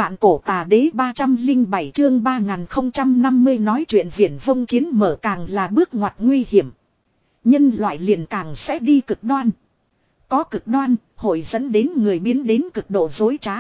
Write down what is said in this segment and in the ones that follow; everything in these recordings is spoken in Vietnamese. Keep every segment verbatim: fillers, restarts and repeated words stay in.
Vạn cổ tà đế ba trăm linh bảy chương ba nghìn không trăm năm mươi nói chuyện viển vông chiến mở càng là bước ngoặt nguy hiểm. Nhân loại liền càng sẽ đi cực đoan. Có cực đoan, hội dẫn đến người biến đến cực độ dối trá.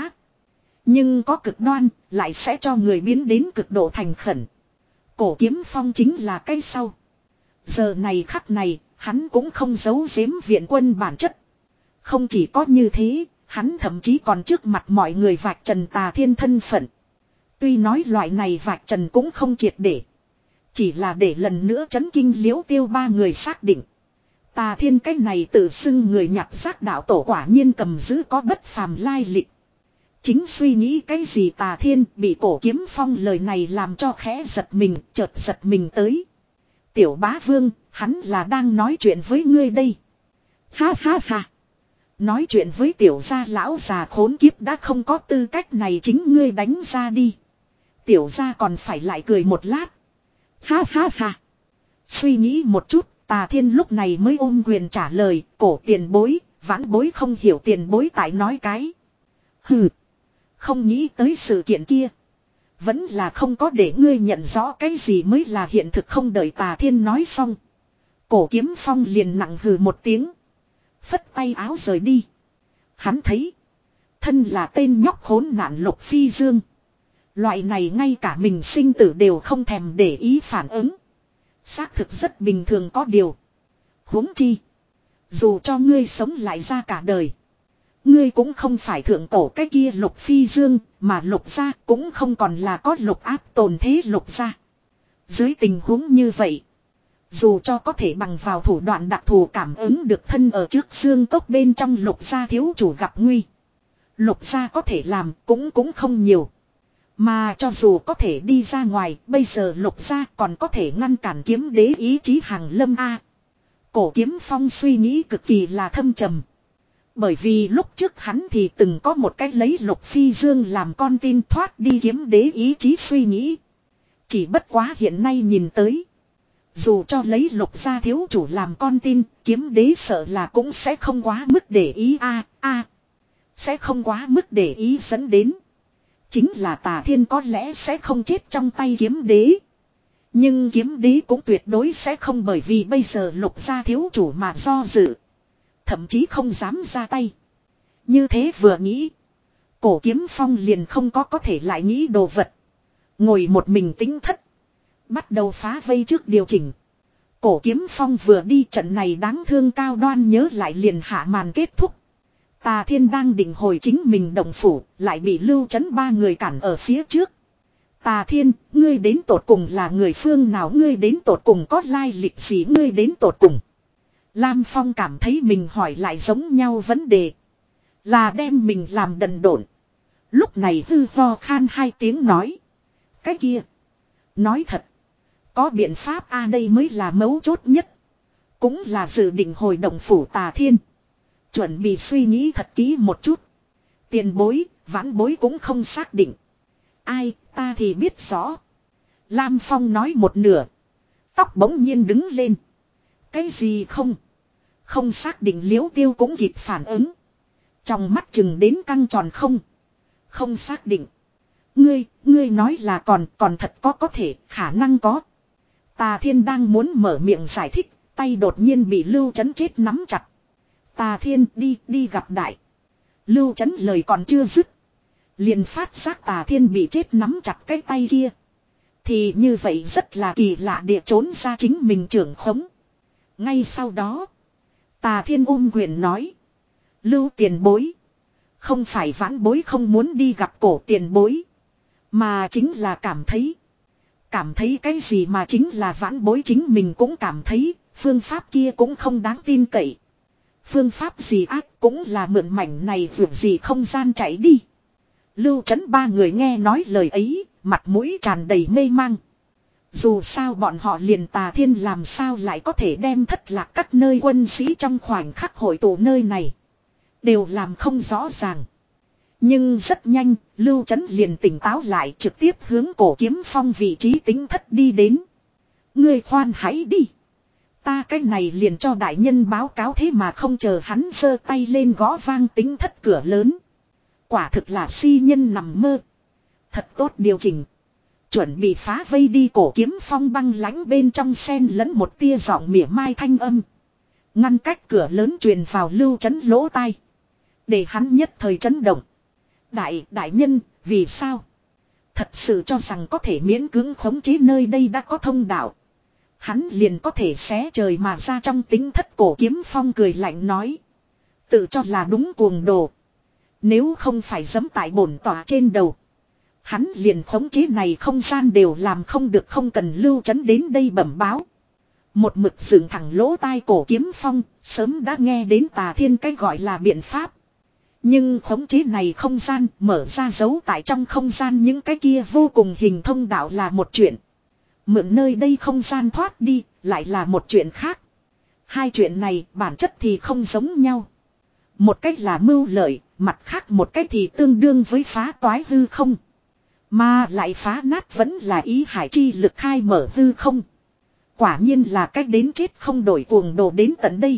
Nhưng có cực đoan, lại sẽ cho người biến đến cực độ thành khẩn. Cổ Kiếm Phong chính là cái sau. Giờ này khắc này, hắn cũng không giấu giếm viện quân bản chất. Không chỉ có như thế, hắn thậm chí còn trước mặt mọi người vạch trần Tà Thiên thân phận. Tuy nói loại này vạch trần cũng không triệt để. Chỉ là để lần nữa chấn kinh Liễu Tiêu ba người xác định. Tà Thiên cái này tự xưng người nhặt xác đạo tổ quả nhiên cầm giữ có bất phàm lai lịch. Chính suy nghĩ cái gì Tà Thiên bị Cổ Kiếm Phong lời này làm cho khẽ giật mình, chợt giật mình tới. Tiểu bá vương, hắn là đang nói chuyện với ngươi đây. Ha ha ha. Nói chuyện với tiểu gia lão già khốn kiếp đã không có tư cách này chính ngươi đánh ra đi. Tiểu gia còn phải lại cười một lát. Ha ha ha. Suy nghĩ một chút, Tà Thiên lúc này mới ôm quyền trả lời, cổ tiền bối, vãn bối không hiểu tiền bối tại nói cái. Hừ. Không nghĩ tới sự kiện kia. Vẫn là không có để ngươi nhận rõ cái gì mới là hiện thực không đợi Tà Thiên nói xong. Cổ Kiếm Phong liền nặng hừ một tiếng. Phất tay áo rời đi. Hắn thấy. Thân là tên nhóc khốn nạn Lục Phi Dương. Loại này ngay cả mình sinh tử đều không thèm để ý phản ứng. Xác thực rất bình thường có điều. Huống chi. Dù cho ngươi sống lại ra cả đời. Ngươi cũng không phải thượng cổ cái kia Lục Phi Dương. Mà Lục gia cũng không còn là có lục áp tồn thế Lục gia. Dưới tình huống như vậy. Dù cho có thể bằng vào thủ đoạn đặc thù cảm ứng được thân ở trước xương cốc bên trong Lục gia thiếu chủ gặp nguy. Lục gia có thể làm cũng cũng không nhiều. Mà cho dù có thể đi ra ngoài, bây giờ Lục gia còn có thể ngăn cản kiếm đế ý chí hàng lâm A. Cổ Kiếm Phong suy nghĩ cực kỳ là thâm trầm. Bởi vì lúc trước hắn thì từng có một cách lấy Lục Phi Dương làm con tin thoát đi kiếm đế ý chí suy nghĩ. Chỉ bất quá hiện nay nhìn tới. Dù cho lấy Lục gia thiếu chủ làm con tin, kiếm đế sợ là cũng sẽ không quá mức để ý a a Sẽ không quá mức để ý dẫn đến. Chính là Tà Thiên có lẽ sẽ không chết trong tay kiếm đế. Nhưng kiếm đế cũng tuyệt đối sẽ không bởi vì bây giờ Lục gia thiếu chủ mà do dự. Thậm chí không dám ra tay. Như thế vừa nghĩ. Cổ Kiếm Phong liền không có có thể lại nghĩ đồ vật. Ngồi một mình tính thất. Bắt đầu phá vây trước điều chỉnh. Cổ Kiếm Phong vừa đi trận này đáng thương cao đoan nhớ lại liền hạ màn kết thúc. Tà Thiên đang định hồi chính mình động phủ, lại bị Lưu Chấn ba người cản ở phía trước. Tà Thiên, ngươi đến tột cùng là người phương nào, ngươi đến tột cùng có lai lịch gì, ngươi đến tột cùng. Lam Phong cảm thấy mình hỏi lại giống nhau vấn đề. Là đem mình làm đần độn. Lúc này hư ho khan hai tiếng nói. Cái kia. Nói thật. Có biện pháp a đây mới là mấu chốt nhất. Cũng là dự định hồi động phủ Tà Thiên. Chuẩn bị suy nghĩ thật kỹ một chút. Tiền bối, vãn bối cũng không xác định. Ai, ta thì biết rõ. Lam Phong nói một nửa. Tóc bỗng nhiên đứng lên. Cái gì không? Không xác định Liễu Tiêu cũng kịp phản ứng. Trong mắt chừng đến căng tròn không. Không xác định. Ngươi, ngươi nói là còn, còn thật có có thể, khả năng có. Tà Thiên đang muốn mở miệng giải thích, tay đột nhiên bị Lưu Chấn chết nắm chặt. Tà Thiên đi, đi gặp đại. Lưu Chấn lời còn chưa dứt. Liền phát giác Tà Thiên bị chết nắm chặt cái tay kia. Thì như vậy rất là kỳ lạ địa trốn ra chính mình trưởng khống. Ngay sau đó, Tà Thiên ôm quyền nói. Lưu tiền bối. Không phải vãn bối không muốn đi gặp cổ tiền bối. Mà chính là cảm thấy. Cảm thấy cái gì mà chính là vãn bối chính mình cũng cảm thấy. Phương pháp kia cũng không đáng tin cậy. Phương pháp gì ác cũng là mượn mảnh này vượt gì không gian chạy đi. Lưu Chấn ba người nghe nói lời ấy. Mặt mũi tràn đầy mê mang. Dù sao bọn họ liền Tà Thiên làm sao lại có thể đem thất lạc các nơi quân sĩ trong khoảnh khắc hội tụ nơi này. Đều làm không rõ ràng. Nhưng rất nhanh, Lưu Chấn liền tỉnh táo lại trực tiếp hướng Cổ Kiếm Phong vị trí tính thất đi đến. Ngươi khoan hãy đi. Ta cái này liền cho đại nhân báo cáo thế mà không chờ hắn giơ tay lên gõ vang tính thất cửa lớn. Quả thực là si nhân nằm mơ. Thật tốt điều chỉnh. Chuẩn bị phá vây đi Cổ Kiếm Phong băng lãnh bên trong xen lẫn một tia giọng mỉa mai thanh âm. Ngăn cách cửa lớn truyền vào Lưu Chấn lỗ tai. Để hắn nhất thời chấn động. Đại, đại nhân, vì sao? Thật sự cho rằng có thể miễn cưỡng khống chế nơi đây đã có thông đạo. Hắn liền có thể xé trời mà ra trong tính thất. Cổ Kiếm Phong cười lạnh nói. Tự cho là đúng cuồng đồ. Nếu không phải giẫm tại bổn tỏa trên đầu. Hắn liền khống chế này không gian đều làm không được, không cần Lưu Chấn đến đây bẩm báo. Một mực dựng thẳng lỗ tai Cổ Kiếm Phong, sớm đã nghe đến Tà Thiên cái gọi là biện pháp. Nhưng khống chế này không gian, mở ra dấu tại trong không gian những cái kia vô cùng hình thông đạo là một chuyện. Mượn nơi đây không gian thoát đi, lại là một chuyện khác. Hai chuyện này bản chất thì không giống nhau. Một cách là mưu lợi, mặt khác một cách thì tương đương với phá toái hư không. Mà lại phá nát vẫn là ý hải chi lực khai mở hư không. Quả nhiên là cách đến chết không đổi cuồng đồ đến tận đây.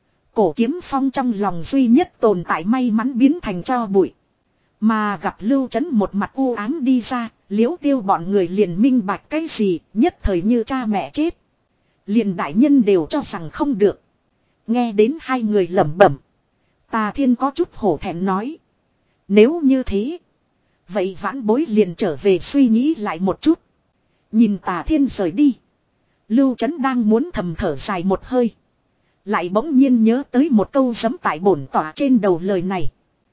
Cổ Kiếm Phong trong lòng duy nhất tồn tại may mắn biến thành tro bụi. Mà gặp Lưu Chấn một mặt u ám đi ra, Liễu Tiêu bọn người liền minh bạch cái gì, nhất thời như cha mẹ chết. Liền đại nhân đều cho rằng không được. Nghe đến hai người lẩm bẩm. Tà Thiên có chút hổ thẹn nói. Nếu như thế, vậy vãn bối liền trở về suy nghĩ lại một chút. Nhìn Tà Thiên rời đi. Lưu Chấn đang muốn thầm thở dài một hơi. Lại bỗng nhiên nhớ tới một câu giẫm tại bổn tỏa trên đầu lời này.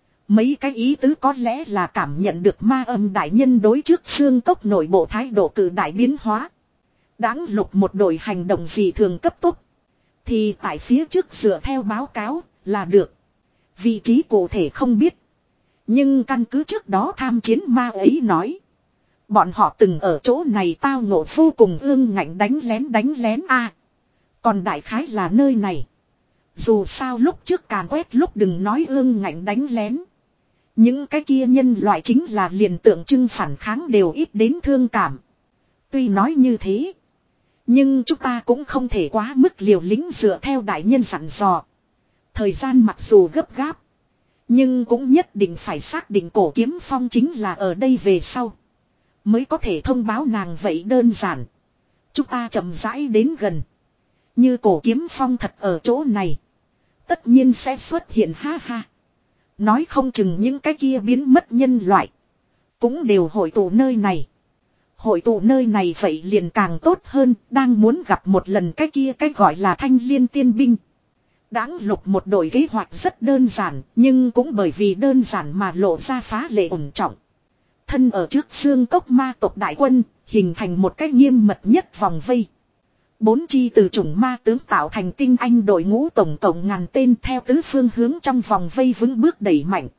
Mấy cái ý tứ có lẽ là cảm nhận được ma âm đại nhân đối trước xương cốc nội bộ thái độ cử đại biến hóa. Đáng lục một đội hành động gì thường cấp tốc. Thì tại phía trước dựa theo báo cáo là được. Vị trí cụ thể không biết. Nhưng căn cứ trước đó tham chiến ma ấy nói. Bọn họ từng ở chỗ này tao ngộ vô cùng ương ngạnh đánh lén đánh lén a. Còn đại khái là nơi này. Dù sao lúc trước càn quét lúc đừng nói ương ngạnh đánh lén. Những cái kia nhân loại chính là liền tượng trưng phản kháng đều ít đến thương cảm. Tuy nói như thế. Nhưng chúng ta cũng không thể quá mức liều lĩnh dựa theo đại nhân dặn dò. Thời gian mặc dù gấp gáp. Nhưng cũng nhất định phải xác định Cổ Kiếm Phong chính là ở đây về sau. Mới có thể thông báo nàng vậy đơn giản. Chúng ta chậm rãi đến gần. Như Cổ Kiếm Phong thật ở chỗ này. Tất nhiên sẽ xuất hiện ha ha. Nói không chừng những cái kia biến mất nhân loại. Cũng đều hội tụ nơi này. Hội tụ nơi này vậy liền càng tốt hơn. Đang muốn gặp một lần cái kia cái gọi là Thanh Liên Tiên Binh. Đáng lục một đội kế hoạch rất đơn giản. Nhưng cũng bởi vì đơn giản mà lộ ra phá lệ ổn trọng. Thân ở trước xương cốc ma tộc đại quân. Hình thành một cái nghiêm mật nhất vòng vây. Bốn chi từ chủng ma tướng tạo thành tinh anh đội ngũ tổng cộng ngàn tên theo tứ phương hướng trong vòng vây vững bước đẩy mạnh.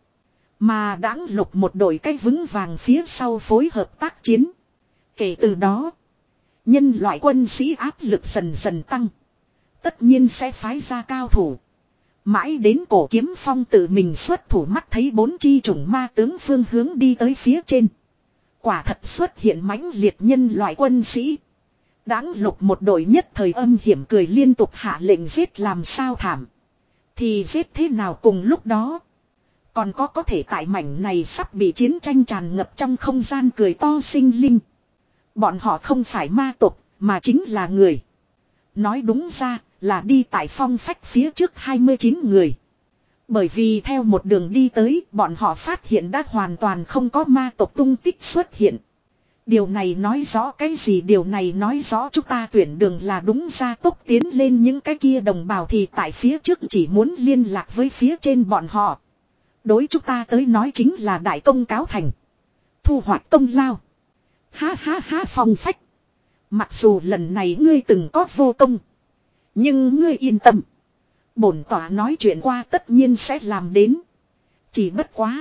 Mà đáng lục một đội cái vững vàng phía sau phối hợp tác chiến. Kể từ đó, nhân loại quân sĩ áp lực dần dần tăng. Tất nhiên sẽ phái ra cao thủ. Mãi đến Cổ Kiếm Phong tự mình xuất thủ mắt thấy bốn chi chủng ma tướng phương hướng đi tới phía trên. Quả thật xuất hiện mãnh liệt nhân loại quân sĩ. Đáng lục một đội nhất thời âm hiểm cười liên tục hạ lệnh giết làm sao thảm. Thì giết thế nào cùng lúc đó. Còn có có thể tại mảnh này sắp bị chiến tranh tràn ngập trong không gian cười to sinh linh. Bọn họ không phải ma tộc mà chính là người. Nói đúng ra là đi tại phong phách phía trước hai mươi chín người. Bởi vì theo một đường đi tới bọn họ phát hiện đã hoàn toàn không có ma tộc tung tích xuất hiện. Điều này nói rõ cái gì? Điều này nói rõ chúng ta tuyển đường là đúng, ra tốc tiến lên. Những cái kia đồng bào thì tại phía trước chỉ muốn liên lạc với phía trên bọn họ. Đối chúng ta tới nói chính là đại công cáo thành. Thu hoạch công lao. Ha ha ha phong phách. Mặc dù lần này ngươi từng có vô công. Nhưng ngươi yên tâm. Bổn tỏa nói chuyện qua tất nhiên sẽ làm đến. Chỉ bất quá.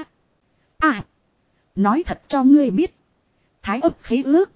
À. Nói thật cho ngươi biết. Thái ấp khế ước.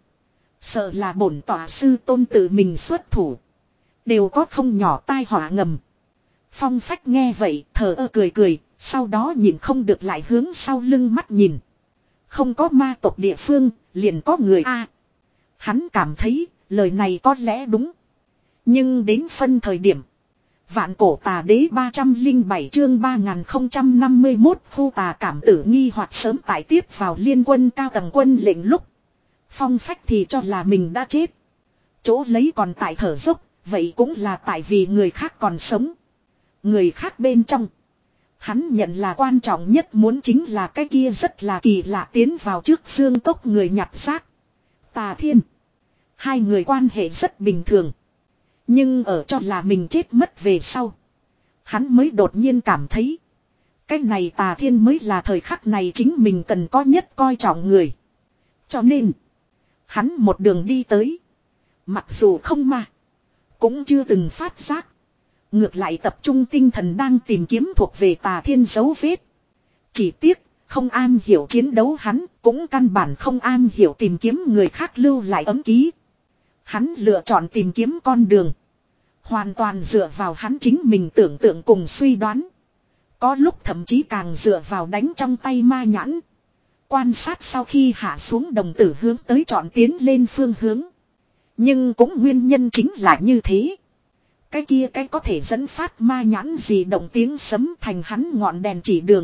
Sợ là bổn tỏa sư tôn tự mình xuất thủ. Đều có không nhỏ tai họa ngầm. Phong phách nghe vậy thờ ơ cười cười. Sau đó nhìn không được lại hướng sau lưng mắt nhìn. Không có ma tộc địa phương liền có người a. Hắn cảm thấy lời này có lẽ đúng. Nhưng đến phân thời điểm. Vạn cổ tà đế ba trăm linh bảy chương ba nghìn không trăm năm mươi mốt khu tà cảm tử nghi hoặc sớm tải tiếp vào liên quân cao tầng quân lệnh lúc. Phong Phách thì cho là mình đã chết. Chỗ lấy còn tại thở dốc, vậy cũng là tại vì người khác còn sống. Người khác bên trong. Hắn nhận là quan trọng nhất muốn chính là cái kia rất là kỳ lạ tiến vào trước xương cốc người nhặt xác. Tà Thiên. Hai người quan hệ rất bình thường. Nhưng ở cho là mình chết mất về sau. Hắn mới đột nhiên cảm thấy. Cái này Tà Thiên mới là thời khắc này chính mình cần có nhất coi trọng người. Cho nên. Hắn một đường đi tới. Mặc dù không mà. Cũng chưa từng phát giác. Ngược lại tập trung tinh thần đang tìm kiếm thuộc về Tà Thiên dấu vết. Chỉ tiếc. Không an hiểu chiến đấu hắn. Cũng căn bản không an hiểu tìm kiếm người khác lưu lại ấm ký. Hắn lựa chọn tìm kiếm con đường. Hoàn toàn dựa vào hắn chính mình tưởng tượng cùng suy đoán. Có lúc thậm chí càng dựa vào đánh trong tay ma nhãn. Quan sát sau khi hạ xuống đồng tử hướng tới chọn tiến lên phương hướng. Nhưng cũng nguyên nhân chính là như thế. Cái kia cái có thể dẫn phát ma nhãn gì động tiếng sấm thành hắn ngọn đèn chỉ đường.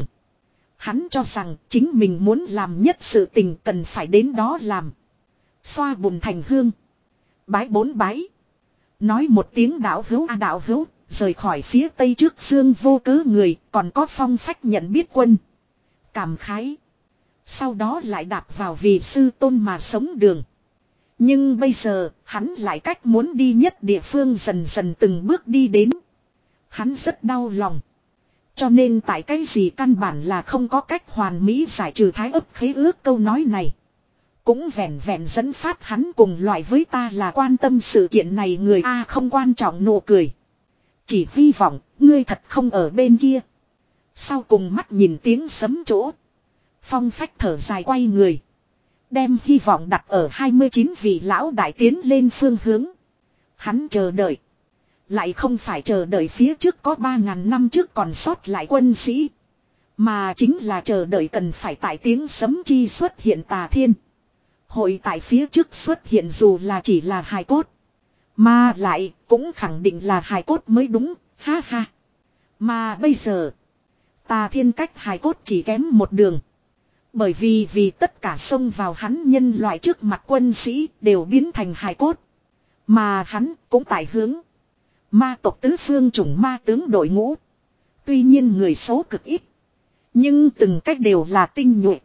Hắn cho rằng chính mình muốn làm nhất sự tình cần phải đến đó làm. Xoa bùn thành hương. Bái bốn bái. Nói một tiếng đạo hữu a đạo hữu, rời khỏi phía tây trước xương vô cớ người, còn có Phong Phách nhận biết quân. Cảm khái. Sau đó lại đạp vào vì sư tôn mà sống đường. Nhưng bây giờ, hắn lại cách muốn đi nhất địa phương dần dần từng bước đi đến. Hắn rất đau lòng. Cho nên tại cái gì căn bản là không có cách hoàn mỹ giải trừ thái ấp khế ước câu nói này. Cũng vẹn vẹn dẫn phát hắn cùng loại với ta là quan tâm sự kiện này người A không quan trọng nụ cười. Chỉ hy vọng ngươi thật không ở bên kia. Sau cùng mắt nhìn tiếng sấm chỗ. Phong Phách thở dài quay người. Đem hy vọng đặt ở hai mươi chín vị lão đại tiến lên phương hướng. Hắn chờ đợi. Lại không phải chờ đợi phía trước có ba ngàn năm trước còn sót lại quân sĩ. Mà chính là chờ đợi cần phải tại tiếng sấm chi xuất hiện Tà Thiên. Hội tại phía trước xuất hiện dù là chỉ là hài cốt. Mà lại cũng khẳng định là hài cốt mới đúng, ha ha. Mà bây giờ, Tà Thiên cách hài cốt chỉ kém một đường. Bởi vì vì tất cả xông vào hắn nhân loại trước mặt quân sĩ đều biến thành hài cốt. Mà hắn cũng tại hướng. Ma tộc tứ phương chủng ma tướng đội ngũ. Tuy nhiên người số cực ít. Nhưng từng cách đều là tinh nhuệ.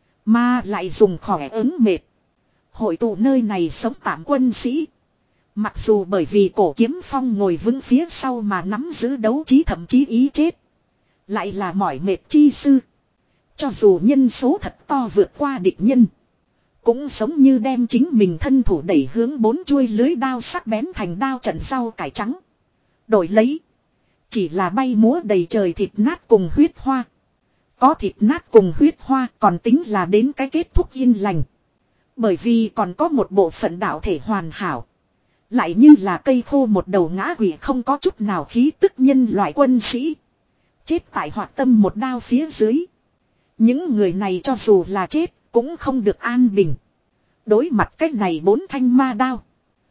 Mà lại dùng khỏe ứng mệt. Hội tụ nơi này sống tạm quân sĩ. Mặc dù bởi vì cổ kiếm phong ngồi vững phía sau mà nắm giữ đấu trí thậm chí ý chết. Lại là mỏi mệt chi sư. Cho dù nhân số thật to vượt qua địch nhân. Cũng giống như đem chính mình thân thủ đẩy hướng bốn chuôi lưới đao sắc bén thành đao trận rau cải trắng. Đổi lấy. Chỉ là bay múa đầy trời thịt nát cùng huyết hoa. Có thịt nát cùng huyết hoa còn tính là đến cái kết thúc yên lành. Bởi vì còn có một bộ phận đạo thể hoàn hảo. Lại như là cây khô một đầu ngã quỵ không có chút nào khí tức nhân loại quân sĩ. Chết tại hoạt tâm một đao phía dưới. Những người này cho dù là chết cũng không được an bình. Đối mặt cách này bốn thanh ma đao.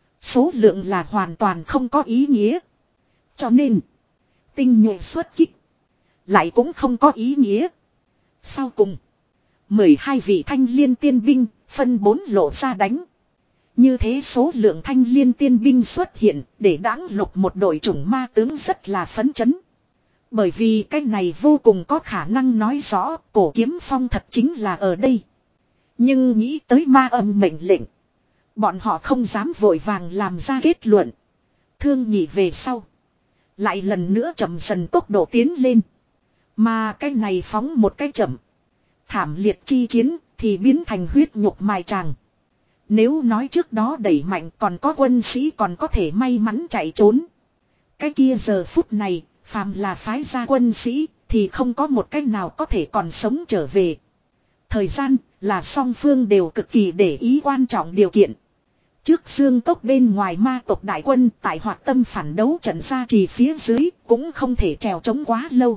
Số lượng là hoàn toàn không có ý nghĩa. Cho nên. Tinh nhuệ xuất kích. Lại cũng không có ý nghĩa. Sau cùng. mười hai vị thanh liên tiên binh. Phân bốn lộ ra đánh. Như thế số lượng thanh liên tiên binh xuất hiện. Để đáng lục một đội chủng ma tướng rất là phấn chấn. Bởi vì cái này vô cùng có khả năng nói rõ. Cổ kiếm phong thật chính là ở đây. Nhưng nghĩ tới ma âm mệnh lệnh. Bọn họ không dám vội vàng làm ra kết luận. Thương nhị về sau. Lại lần nữa chậm dần tốc độ tiến lên. Mà cái này phóng một cái chậm. Thảm liệt chi chiến thì biến thành huyết nhục mài tràng. Nếu nói trước đó đẩy mạnh còn có quân sĩ còn có thể may mắn chạy trốn. Cái kia giờ phút này, phàm là phái ra quân sĩ thì không có một cách nào có thể còn sống trở về. Thời gian là song phương đều cực kỳ để ý quan trọng điều kiện. Trước xương cốc bên ngoài ma tộc đại quân tại hoạt tâm phản đấu trận ra trì phía dưới cũng không thể trèo trống quá lâu.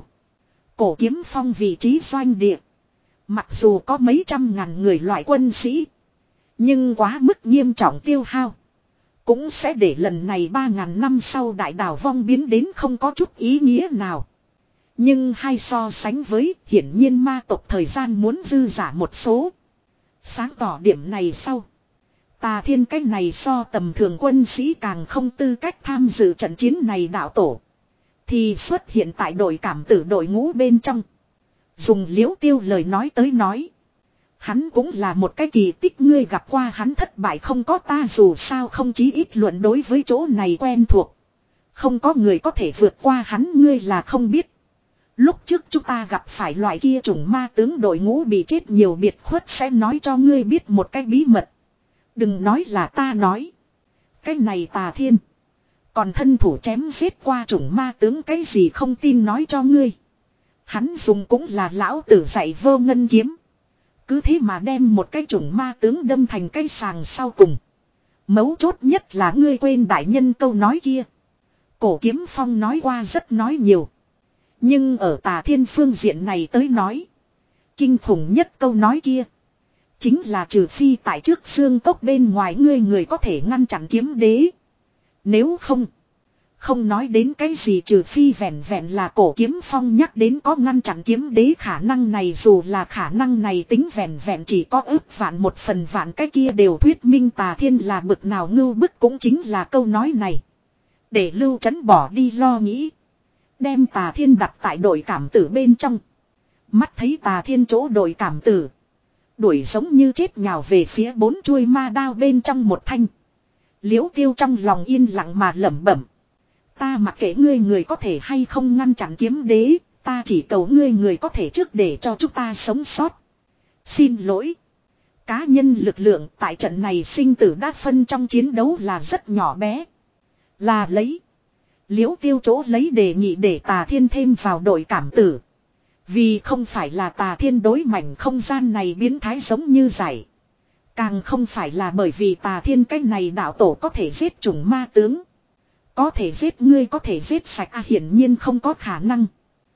Cổ kiếm phong vị trí doanh địa. Mặc dù có mấy trăm ngàn người loại quân sĩ. Nhưng quá mức nghiêm trọng tiêu hao. Cũng sẽ để lần này ba ngàn năm sau đại đảo vong biến đến không có chút ý nghĩa nào. Nhưng hai so sánh với, hiển nhiên ma tộc thời gian muốn dư giả một số. Sáng tỏ điểm này sau. Tà Thiên cái này so tầm thường quân sĩ càng không tư cách tham dự trận chiến này đạo tổ. Thì xuất hiện tại đội cảm tử đội ngũ bên trong. Dùng Liễu Tiêu lời nói tới nói. Hắn cũng là một cái kỳ tích, ngươi gặp qua hắn thất bại không có, ta dù sao không chí ít luận đối với chỗ này quen thuộc. Không có người có thể vượt qua hắn, ngươi là không biết. Lúc trước chúng ta gặp phải loại kia chủng ma tướng đội ngũ bị chết nhiều biệt khuất sẽ nói cho ngươi biết một cái bí mật. Đừng nói là ta nói. Cái này Tà Thiên. Còn thân thủ chém giết qua chủng ma tướng cái gì không tin nói cho ngươi. Hắn dùng cũng là lão tử dạy Vô Ngân kiếm. Cứ thế mà đem một cái chủng ma tướng đâm thành cái sàng sau cùng. Mấu chốt nhất là ngươi quên đại nhân câu nói kia. Cổ Kiếm Phong nói qua rất nói nhiều. Nhưng ở Tà Thiên phương diện này tới nói. Kinh khủng nhất câu nói kia. Chính là trừ phi tại trước xương cốc bên ngoài ngươi người có thể ngăn chặn kiếm đế. Nếu không. Không nói đến cái gì trừ phi vẹn vẹn là Cổ Kiếm Phong nhắc đến có ngăn chặn kiếm đế khả năng này, dù là khả năng này tính vẹn vẹn chỉ có ước vạn một phần vạn, cái kia đều thuyết minh Tà Thiên là bực nào ngưu bức, cũng chính là câu nói này. Để Lưu Trấn bỏ đi lo nghĩ. Đem Tà Thiên đặt tại đội cảm tử bên trong. Mắt thấy Tà Thiên chỗ đội cảm tử. Đuổi giống như chết nhào về phía bốn chuôi ma đao bên trong một thanh. Liễu Tiêu trong lòng yên lặng mà lẩm bẩm. Ta mặc kệ ngươi người có thể hay không ngăn chặn kiếm đế. Ta chỉ cầu ngươi người có thể trước để cho chúng ta sống sót. Xin lỗi. Cá nhân lực lượng tại trận này sinh tử đã phân trong chiến đấu là rất nhỏ bé. Là lấy. Liễu Tiêu chỗ lấy đề nghị để Tà Thiên thêm vào đội cảm tử. Vì không phải là Tà Thiên đối mảnh không gian này biến thái giống như giải. Càng không phải là bởi vì Tà Thiên cái này đạo tổ có thể giết chủng ma tướng. Có thể giết ngươi có thể giết sạch à, hiển nhiên không có khả năng.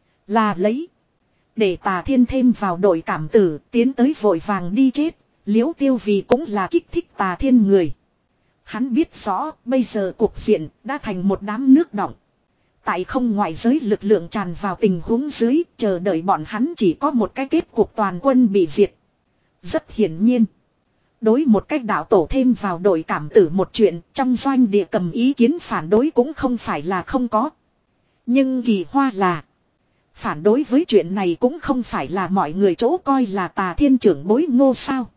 Là lấy. Để Tà Thiên thêm vào đội cảm tử tiến tới vội vàng đi chết. Liễu Tiêu vì cũng là kích thích Tà Thiên người. Hắn biết rõ bây giờ cuộc diện đã thành một đám nước đọng. Tại không ngoại giới lực lượng tràn vào tình huống dưới, chờ đợi bọn hắn chỉ có một cái kết cục toàn quân bị diệt. Rất hiển nhiên. Đối một cách đạo tổ thêm vào đội cảm tử một chuyện, trong doanh địa cầm ý kiến phản đối cũng không phải là không có. Nhưng kỳ hoa là, phản đối với chuyện này cũng không phải là mọi người chỗ coi là Tà Thiên trưởng bối Ngô Sao.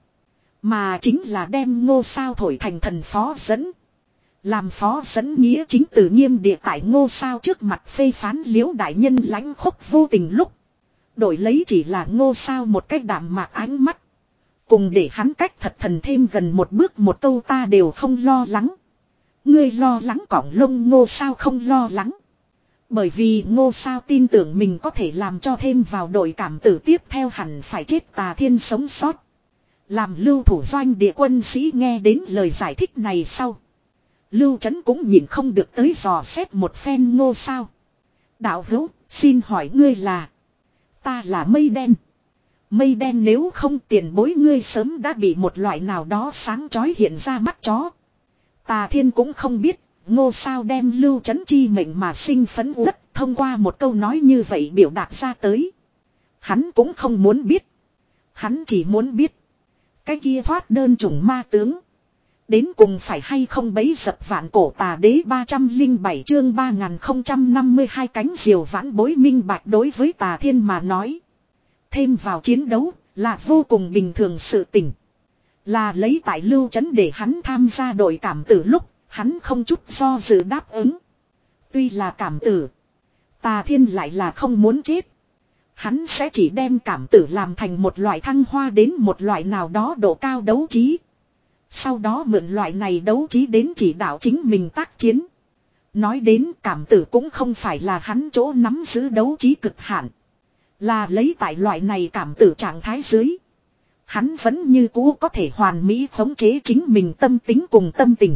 Mà chính là đem Ngô Sao thổi thành thần phó dẫn. Làm phó dẫn nghĩa chính từ nghiêm địa tại Ngô Sao trước mặt phê phán Liễu đại nhân lãnh khốc vô tình lúc. Đổi lấy chỉ là Ngô Sao một cách đạm mạc ánh mắt. Cùng để hắn cách thật thần thêm gần một bước một câu ta đều không lo lắng. Ngươi lo lắng cỏng lông Ngô Sao không lo lắng. Bởi vì Ngô Sao tin tưởng mình có thể làm cho thêm vào đội cảm tử tiếp theo hẳn phải chết Tà Thiên sống sót. Làm lưu thủ doanh địa quân sĩ nghe đến lời giải thích này sau. Lưu Trấn cũng nhìn không được tới dò xét một phen Ngô Sao. Đạo hữu, xin hỏi ngươi là. Ta là mây đen. Mây đen nếu không tiền bối ngươi sớm đã bị một loại nào đó sáng chói hiện ra mắt chó. Tà Thiên cũng không biết, Ngô Sao đem Lưu Trấn chi mệnh mà sinh phấn uất, thông qua một câu nói như vậy biểu đạt ra tới. Hắn cũng không muốn biết. Hắn chỉ muốn biết. Cái kia thoát đơn chủng ma tướng. Đến cùng phải hay không bấy dập vạn cổ Tà Đế ba trăm lẻ bảy chương ba nghìn không trăm năm mươi hai cánh diều vãn bối minh bạch đối với Tà Thiên mà nói. Thêm vào chiến đấu là vô cùng bình thường sự tình. Là lấy tại Lưu Trấn để hắn tham gia đội cảm tử lúc, hắn không chút do dự đáp ứng. Tuy là cảm tử, Tà Thiên lại là không muốn chết. Hắn sẽ chỉ đem cảm tử làm thành một loại thăng hoa đến một loại nào đó độ cao đấu trí. Sau đó mượn loại này đấu trí đến chỉ đạo chính mình tác chiến. Nói đến cảm tử cũng không phải là hắn chỗ nắm giữ đấu trí cực hạn. Là lấy tại loại này cảm tử trạng thái dưới. Hắn vẫn như cũ có thể hoàn mỹ khống chế chính mình tâm tính cùng tâm tình.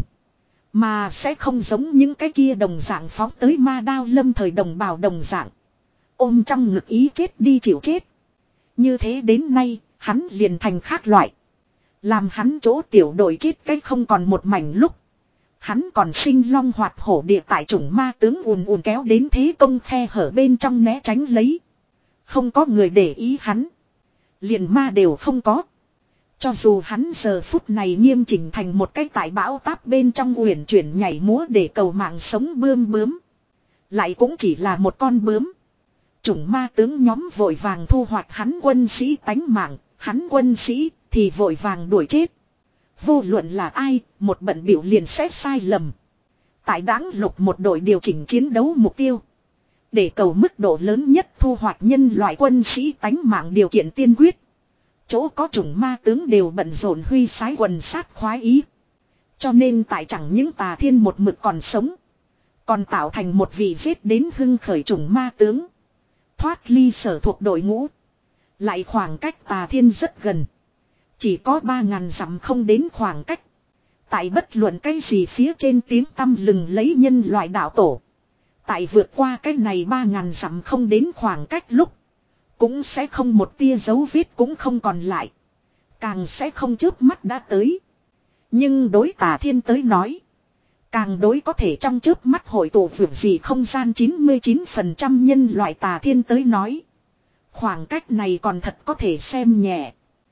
Mà sẽ không giống những cái kia đồng dạng phóng tới ma đao lâm thời đồng bào đồng dạng. Ôm trong ngực ý chết đi chịu chết. Như thế đến nay, hắn liền thành khác loại. Làm hắn chỗ tiểu đội chết cách không còn một mảnh lúc. Hắn còn sinh long hoạt hổ địa tại chủng ma tướng ùn ùn kéo đến thế công khe hở bên trong né tránh lấy. Không có người để ý hắn. Liền ma đều không có. Cho dù hắn giờ phút này nghiêm chỉnh thành một cái tại bão táp bên trong uyển chuyển nhảy múa để cầu mạng sống bươm bướm. Lại cũng chỉ là một con bướm. Chủng ma tướng nhóm vội vàng thu hoạch hắn quân sĩ tánh mạng, hắn quân sĩ thì vội vàng đuổi chết. Vô luận là ai, một bận biểu liền sẽ sai lầm. Tại đáng lục một đội điều chỉnh chiến đấu mục tiêu. Để cầu mức độ lớn nhất thu hoạch nhân loại quân sĩ tánh mạng điều kiện tiên quyết. Chỗ có chủng ma tướng đều bận rộn huy sái quần sát khoái ý. Cho nên tại chẳng những Tà Thiên một mực còn sống. Còn tạo thành một vị giết đến hưng khởi chủng ma tướng. Thoát ly sở thuộc đội ngũ. Lại khoảng cách Tà Thiên rất gần. Chỉ có ba ngàn dặm không đến khoảng cách. Tại bất luận cái gì phía trên tiếng tăm lừng lấy nhân loại đạo tổ. Tại vượt qua cái này ba ngàn dặm không đến khoảng cách lúc. Cũng sẽ không một tia dấu vết cũng không còn lại. Càng sẽ không chớp mắt đã tới. Nhưng đối Tà Thiên tới nói. Càng đối có thể trong chớp mắt hội tụ vượt gì không gian chín mươi chín phần trăm nhân loại Tà Thiên tới nói. Khoảng cách này còn thật có thể xem nhẹ.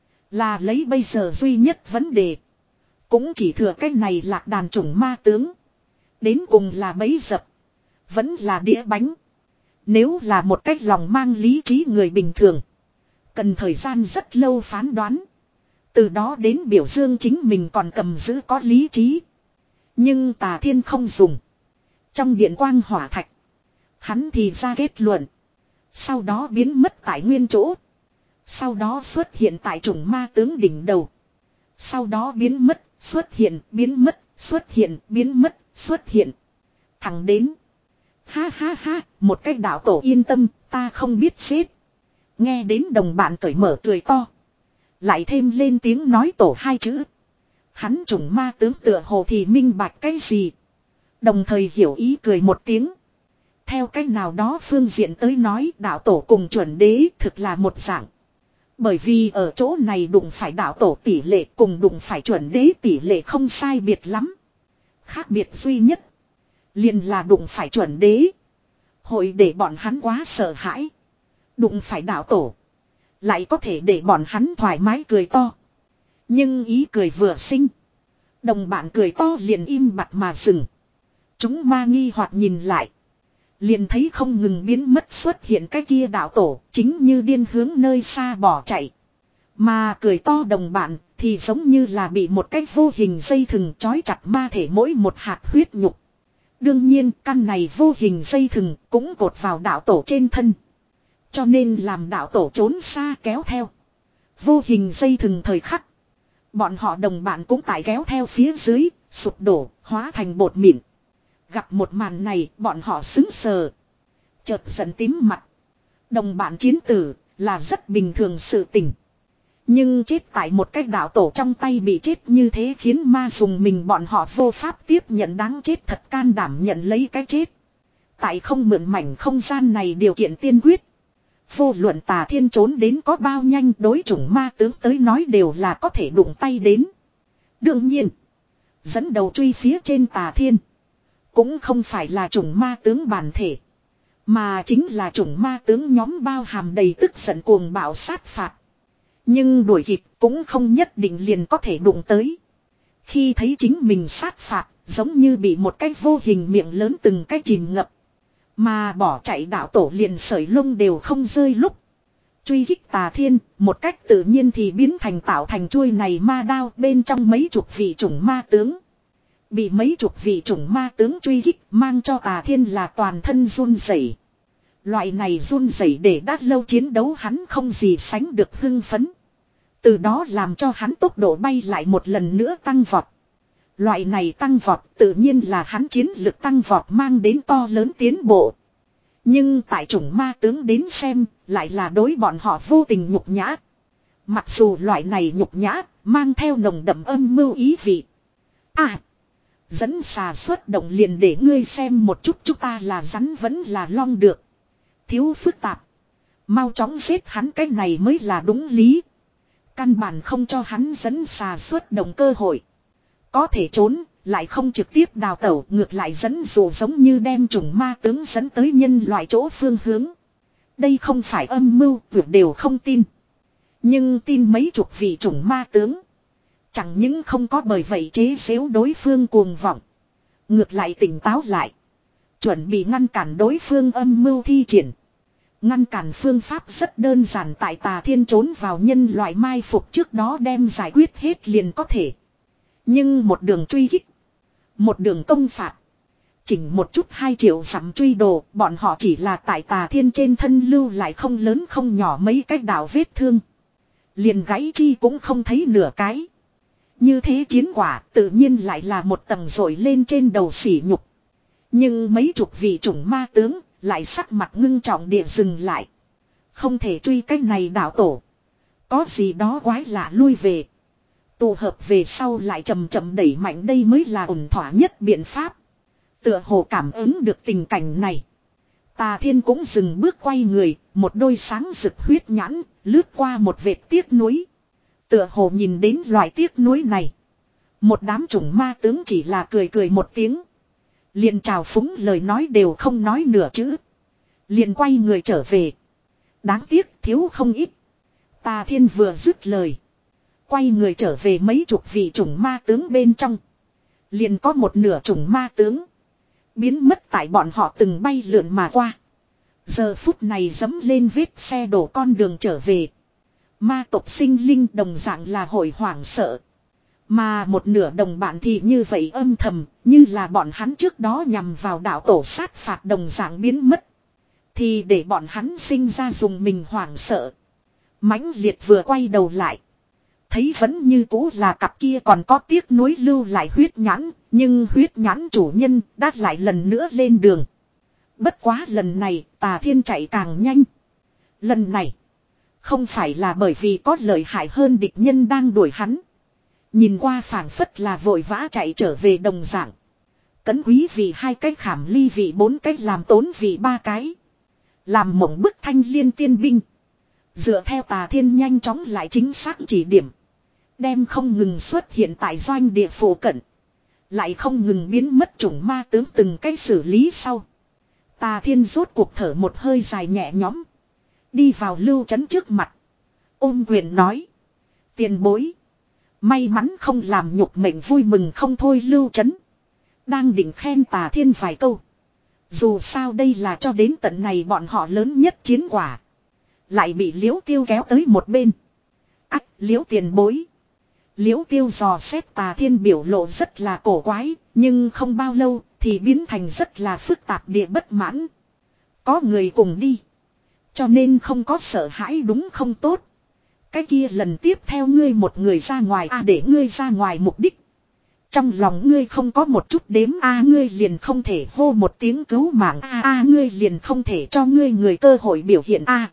Là lấy bây giờ duy nhất vấn đề. Cũng chỉ thừa cái này lạc đàn chủng ma tướng. Đến cùng là bấy dập. Vẫn là đĩa bánh. Nếu là một cách lòng mang lý trí người bình thường. Cần thời gian rất lâu phán đoán. Từ đó đến biểu dương chính mình còn cầm giữ có lý trí. Nhưng Tà Thiên không dùng. Trong điện quang hỏa thạch. Hắn thì ra kết luận. Sau đó biến mất tại nguyên chỗ. Sau đó xuất hiện tại chủng ma tướng đỉnh đầu. Sau đó biến mất, xuất hiện, biến mất, xuất hiện, biến mất, xuất hiện. Thẳng đến. Ha ha ha, một cái đạo tổ yên tâm, ta không biết chết. Nghe đến đồng bạn cởi mở cười to. Lại thêm lên tiếng nói tổ hai chữ. Hắn chủng ma tướng tựa hồ thì minh bạch cái gì. Đồng thời hiểu ý cười một tiếng. Theo cách nào đó phương diện tới nói đạo tổ cùng chuẩn đế thực là một dạng. Bởi vì ở chỗ này đụng phải đạo tổ tỷ lệ cùng đụng phải chuẩn đế tỷ lệ không sai biệt lắm. Khác biệt duy nhất. Liền là đụng phải chuẩn đế. Hội để bọn hắn quá sợ hãi. Đụng phải đạo tổ. Lại có thể để bọn hắn thoải mái cười to. Nhưng ý cười vừa sinh. Đồng bạn cười to liền im bặt mà dừng. Chúng ma nghi hoặc nhìn lại. Liền thấy không ngừng biến mất xuất hiện cái kia đạo tổ. Chính như điên hướng nơi xa bỏ chạy. Mà cười to đồng bạn thì giống như là bị một cái vô hình dây thừng trói chặt ma thể mỗi một hạt huyết nhục. Đương nhiên căn này vô hình dây thừng cũng cột vào đạo tổ trên thân. Cho nên làm đạo tổ trốn xa kéo theo. Vô hình dây thừng thời khắc. Bọn họ đồng bạn cũng tại kéo theo phía dưới, sụp đổ, hóa thành bột mịn. Gặp một màn này bọn họ sững sờ. Chợt giận tím mặt. Đồng bạn chiến tử là rất bình thường sự tình. Nhưng chết tại một cái đạo tổ trong tay bị chết như thế khiến ma dùng mình bọn họ vô pháp tiếp nhận đáng chết thật can đảm nhận lấy cái chết. Tại không mượn mảnh không gian này điều kiện tiên quyết. Vô luận Tà Thiên trốn đến có bao nhanh đối chủng ma tướng tới nói đều là có thể đụng tay đến. Đương nhiên, dẫn đầu truy phía trên Tà Thiên. Cũng không phải là chủng ma tướng bản thể. Mà chính là chủng ma tướng nhóm bao hàm đầy tức giận cuồng bạo sát phạt. Nhưng đuổi kịp cũng không nhất định liền có thể đụng tới. Khi thấy chính mình sát phạt giống như bị một cái vô hình miệng lớn từng cái chìm ngập. Mà bỏ chạy đạo tổ liền sợi lông đều không rơi lúc. Truy kích Tà Thiên một cách tự nhiên thì biến thành tạo thành chuôi này ma đao bên trong mấy chục vị chủng ma tướng. Bị mấy chục vị chủng ma tướng truy kích mang cho Tà Thiên là toàn thân run rẩy. Loại này run rẩy để đã lâu chiến đấu hắn không gì sánh được hưng phấn. Từ đó làm cho hắn tốc độ bay lại một lần nữa tăng vọt. Loại này tăng vọt tự nhiên là hắn chiến lực tăng vọt mang đến to lớn tiến bộ. Nhưng tại chủng ma tướng đến xem lại là đối bọn họ vô tình nhục nhã. Mặc dù loại này nhục nhã mang theo nồng đậm âm mưu ý vị. À! Dẫn xà xuất động liền để ngươi xem một chút chúng ta là rắn vẫn là long được. Thiếu phức tạp. Mau chóng giết hắn cái này mới là đúng lý. Căn bản không cho hắn dẫn xà xuất động cơ hội. Có thể trốn lại không trực tiếp đào tẩu, ngược lại dẫn dụ giống như đem chủng ma tướng dẫn tới nhân loại chỗ phương hướng. Đây không phải âm mưu, tuyệt đều không tin. Nhưng tin mấy chục vị chủng ma tướng. Chẳng những không có bởi vậy chế giễu đối phương cuồng vọng. Ngược lại tỉnh táo lại. Chuẩn bị ngăn cản đối phương âm mưu thi triển. Ngăn cản phương pháp rất đơn giản, tại Tà Thiên trốn vào nhân loại mai phục trước đó đem giải quyết hết liền có thể. Nhưng một đường truy kích. Một đường công phạt. Chỉnh một chút hai triệu dặm truy đồ, bọn họ chỉ là tại Tà Thiên trên thân lưu lại không lớn không nhỏ mấy cái đạo vết thương. Liền gãy chi cũng không thấy nửa cái. Như thế chiến quả tự nhiên lại là một tầng rồi lên trên đầu sỉ nhục. Nhưng mấy chục vị chủng ma tướng lại sắc mặt ngưng trọng địa dừng lại. Không thể truy cách này đảo tổ. Có gì đó quái lạ lui về. Tụ hợp về sau lại chậm chậm đẩy mạnh, đây mới là ổn thỏa nhất biện pháp. Tựa hồ cảm ứng được tình cảnh này. Tà Thiên cũng dừng bước quay người, một đôi sáng rực huyết nhãn, lướt qua một vệt tiếc nuối. Tựa hồ nhìn đến loại tiếc nuối này. Một đám chủng ma tướng chỉ là cười cười một tiếng. Liền chào phúng lời nói đều không nói nửa chữ. Liền quay người trở về. Đáng tiếc thiếu không ít. Tà Thiên vừa dứt lời. Quay người trở về mấy chục vị chủng ma tướng bên trong. Liền có một nửa chủng ma tướng. Biến mất tại bọn họ từng bay lượn mà qua. Giờ phút này dẫm lên vết xe đổ con đường trở về. Ma tộc sinh linh đồng dạng là hồi hoảng sợ. Mà một nửa đồng bạn thì như vậy âm thầm, như là bọn hắn trước đó nhằm vào đạo tổ sát phạt đồng dạng biến mất. Thì để bọn hắn sinh ra dùng mình hoảng sợ. Mãnh liệt vừa quay đầu lại. Thấy vẫn như cũ là cặp kia còn có tiếc nuối lưu lại huyết nhãn, nhưng huyết nhãn chủ nhân đã lại lần nữa lên đường. Bất quá lần này Tà Thiên chạy càng nhanh. Lần này không phải là bởi vì có lợi hại hơn địch nhân đang đuổi hắn. Nhìn qua phảng phất là vội vã chạy trở về đồng dạng. Cấn quý vì hai cái, khảm ly vì bốn cái, làm tốn vì ba cái. Làm mộng bức thanh liên tiên binh. Dựa theo Tà Thiên nhanh chóng lại chính xác chỉ điểm. Đem không ngừng xuất hiện tại doanh địa phủ cận. Lại không ngừng biến mất chủng ma tướng từng cái xử lý sau. Tà Thiên rốt cuộc thở một hơi dài nhẹ nhõm. Đi vào Lưu Trấn trước mặt. Ôm quyền nói. Tiền bối. May mắn không làm nhục mệnh, vui mừng không thôi. Lưu Trấn đang định khen Tà Thiên vài câu. Dù sao đây là cho đến tận này bọn họ lớn nhất chiến quả. Lại bị Liễu Tiêu kéo tới một bên. Ách, Liễu tiền bối. Liễu Tiêu dò xét Tà Thiên biểu lộ rất là cổ quái. Nhưng không bao lâu thì biến thành rất là phức tạp địa bất mãn. Có người cùng đi. Cho nên không có sợ hãi đúng không? Tốt. Cái kia lần tiếp theo ngươi một người ra ngoài à, để ngươi ra ngoài mục đích. Trong lòng ngươi không có một chút đếm a à, ngươi liền không thể hô một tiếng cứu mạng a à, a à, ngươi liền không thể cho ngươi người cơ hội biểu hiện a à.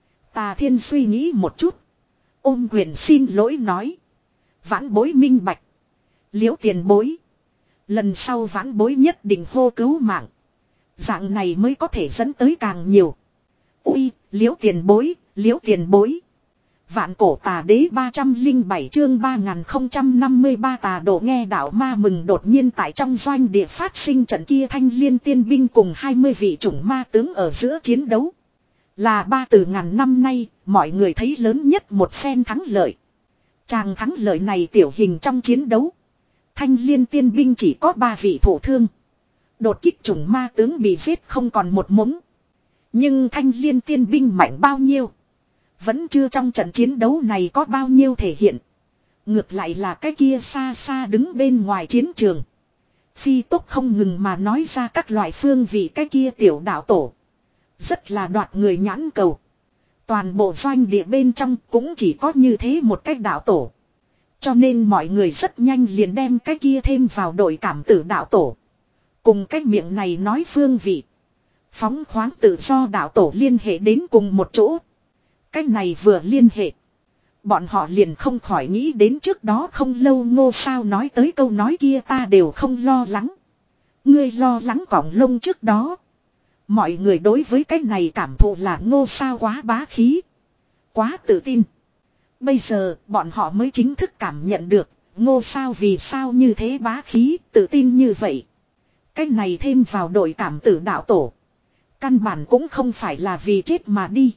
Tà Thiên suy nghĩ một chút. Ôm quyền xin lỗi nói. Vãn bối minh bạch. Liễu tiền bối. Lần sau vãn bối nhất định hô cứu mạng. Dạng này mới có thể dẫn tới càng nhiều. Ui, Liễu tiền bối, Liễu tiền bối. Vạn cổ tà đế ba trăm lẻ bảy chương ba nghìn không trăm năm mươi ba tà độ nghe đạo ma mừng. Đột nhiên tại trong doanh địa phát sinh trận kia thanh liên tiên binh cùng hai mươi vị chủng ma tướng ở giữa chiến đấu. Là ba từ ngàn năm nay, mọi người thấy lớn nhất một phen thắng lợi. Chàng thắng lợi này tiểu hình trong chiến đấu. Thanh liên tiên binh chỉ có ba vị thổ thương. Đột kích chủng ma tướng bị giết không còn một mống. Nhưng thanh liên tiên binh mạnh bao nhiêu? Vẫn chưa trong trận chiến đấu này có bao nhiêu thể hiện. Ngược lại là cái kia xa xa đứng bên ngoài chiến trường. Phi tốc không ngừng mà nói ra các loại phương vị cái kia tiểu đạo tổ. Rất là đoạt người nhãn cầu. Toàn bộ doanh địa bên trong cũng chỉ có như thế một cái đạo tổ. Cho nên mọi người rất nhanh liền đem cái kia thêm vào đội cảm tử đạo tổ. Cùng cái miệng này nói phương vị. Phóng khoáng tự do đạo tổ liên hệ đến cùng một chỗ. Cái này vừa liên hệ. Bọn họ liền không khỏi nghĩ đến trước đó không lâu Ngô Sao nói tới câu nói kia, ta đều không lo lắng. Ngươi lo lắng cỏng lông trước đó. Mọi người đối với cái này cảm thụ là Ngô Sao quá bá khí. Quá tự tin. Bây giờ bọn họ mới chính thức cảm nhận được. Ngô Sao vì sao như thế bá khí, tự tin như vậy. Cái này thêm vào đội cảm tử đạo tổ. Căn bản cũng không phải là vì chết mà đi.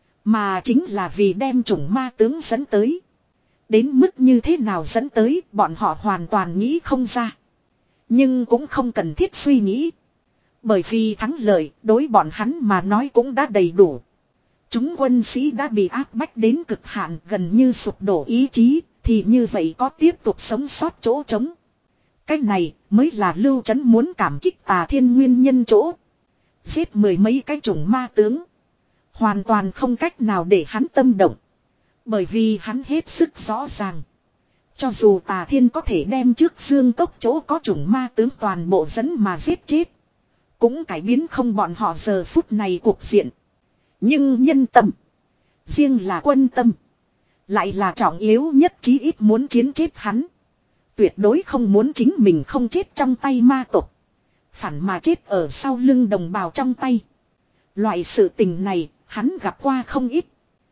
Mà chính là vì đem chủng ma tướng dẫn tới. Đến mức như thế nào dẫn tới bọn họ hoàn toàn nghĩ không ra. Nhưng cũng không cần thiết suy nghĩ. Bởi vì thắng lợi đối bọn hắn mà nói cũng đã đầy đủ. Chúng quân sĩ đã bị áp bách đến cực hạn gần như sụp đổ ý chí. Thì như vậy có tiếp tục sống sót chỗ trống. Cái này mới là Lưu Trấn muốn cảm kích Tà Thiên nguyên nhân chỗ. Giết mười mấy cái chủng ma tướng. Hoàn toàn không cách nào để hắn tâm động. Bởi vì hắn hết sức rõ ràng. Cho dù Tà Thiên có thể đem trước Dương Cốc chỗ có chủng ma tướng toàn bộ dẫn mà giết chết. Cũng cải biến không bọn họ giờ phút này cuộc diện. Nhưng nhân tâm. Riêng là quân tâm. Lại là trọng yếu nhất, chí ít muốn chiến chết hắn. Tuyệt đối không muốn chính mình không chết trong tay ma tộc. Phản mà chết ở sau lưng đồng bào trong tay. Loại sự tình này hắn gặp qua không ít.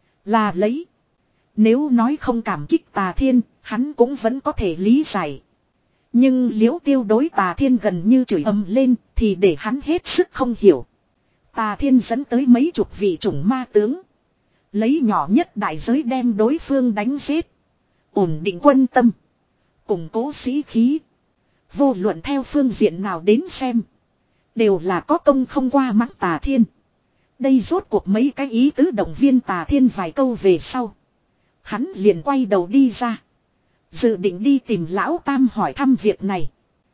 Là lấy. Nếu nói không cảm kích Tà Thiên, hắn cũng vẫn có thể lý giải. Nhưng Liễu Tiêu đối Tà Thiên gần như chửi ầm lên thì để hắn hết sức không hiểu. Tà Thiên dẫn tới mấy chục vị chủng ma tướng. Lấy nhỏ nhất đại giới đem đối phương đánh giết. Ổn định quân tâm. Củng cố sĩ khí. Vô luận theo phương diện nào đến xem. Đều là có công không qua mắng Tà Thiên. Đây rốt cuộc mấy cái ý tứ động viên Tà Thiên vài câu về sau. Hắn liền quay đầu đi ra. Dự định đi tìm Lão Tam hỏi thăm việc này.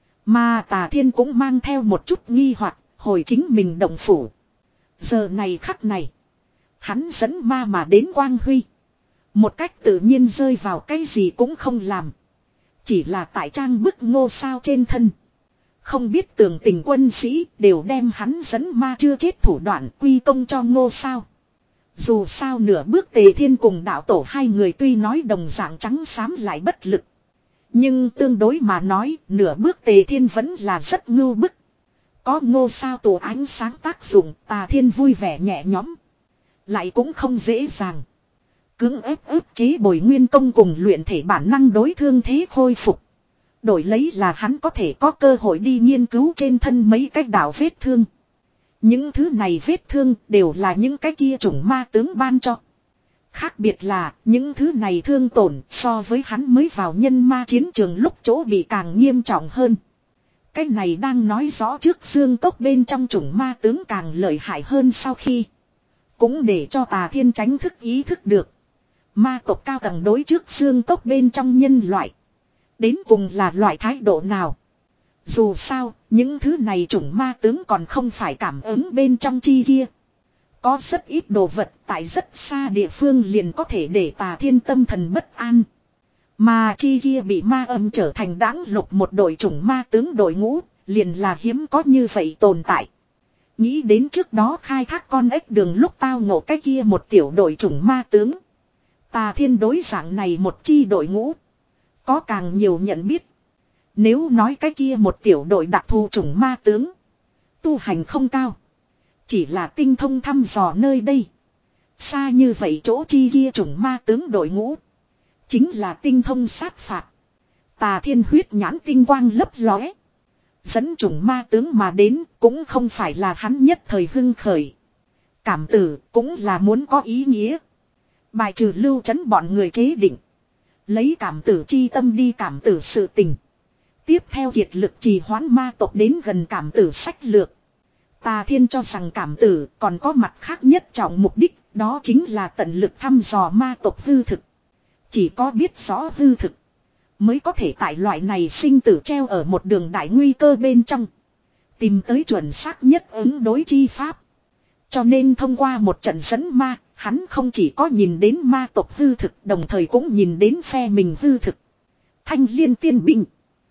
Mà Tà Thiên cũng mang theo một chút nghi hoặc hồi chính mình động phủ. Giờ này khắc này. Hắn dẫn ma mà đến Quang Huy. Một cách tự nhiên rơi vào cái gì cũng không làm. Chỉ là tại trang bức Ngô Sao trên thân. Không biết tường tình quân sĩ đều đem hắn dẫn ma chưa chết thủ đoạn quy công cho Ngô Sao. Dù sao nửa bước Tề Thiên cùng đạo tổ hai người tuy nói đồng dạng trắng xám lại bất lực. Nhưng tương đối mà nói nửa bước Tề Thiên vẫn là rất ngưu bức. Có Ngô Sao tổ ánh sáng tác dụng, Tà Thiên vui vẻ nhẹ nhõm. Lại cũng không dễ dàng. Cưỡng ép ức chế bồi nguyên công cùng luyện thể bản năng đối thương thế khôi phục. Đổi lấy là hắn có thể có cơ hội đi nghiên cứu trên thân mấy cái đạo vết thương. Những thứ này vết thương đều là những cái kia chủng ma tướng ban cho. Khác biệt là những thứ này thương tổn so với hắn mới vào nhân ma chiến trường lúc chỗ bị càng nghiêm trọng hơn. Cái này đang nói rõ trước Dương Cốc bên trong chủng ma tướng càng lợi hại hơn sau khi. Cũng để cho Tà Thiên tránh thức ý thức được. Ma tộc cao tầng đối trước Dương Cốc bên trong nhân loại. Đến cùng là loại thái độ nào. Dù sao, những thứ này chủng ma tướng còn không phải cảm ứng bên trong chi kia. Có rất ít đồ vật tại rất xa địa phương liền có thể để Tà Thiên tâm thần bất an. Mà chi kia bị ma âm trở thành đáng lục một đội chủng ma tướng đội ngũ, liền là hiếm có như vậy tồn tại. Nghĩ đến trước đó khai thác con ếch đường lúc tao ngộ cái kia một tiểu đội chủng ma tướng. Tà Thiên đối dạng này một chi đội ngũ. Có càng nhiều nhận biết. Nếu nói cái kia một tiểu đội đặc thù chủng ma tướng. Tu hành không cao. Chỉ là tinh thông thăm dò nơi đây. Xa như vậy chỗ chi kia chủng ma tướng đội ngũ. Chính là tinh thông sát phạt. Tà Thiên huyết nhãn tinh quang lấp lóe. Dẫn chủng ma tướng mà đến cũng không phải là hắn nhất thời hưng khởi. Cảm tử cũng là muốn có ý nghĩa. Bài trừ Lưu Trấn bọn người chế định. Lấy cảm tử chi tâm đi cảm tử sự tình. Tiếp theo kiệt lực trì hoãn ma tộc đến gần cảm tử sách lược. Tà Thiên cho rằng cảm tử còn có mặt khác nhất trọng mục đích. Đó chính là tận lực thăm dò ma tộc hư thực. Chỉ có biết rõ hư thực. Mới có thể tại loại này sinh tử treo ở một đường đại nguy cơ bên trong. Tìm tới chuẩn xác nhất ứng đối chi pháp. Cho nên thông qua một trận dẫn ma, hắn không chỉ có nhìn đến ma tộc hư thực, đồng thời cũng nhìn đến phe mình hư thực. Thanh Liên tiên binh.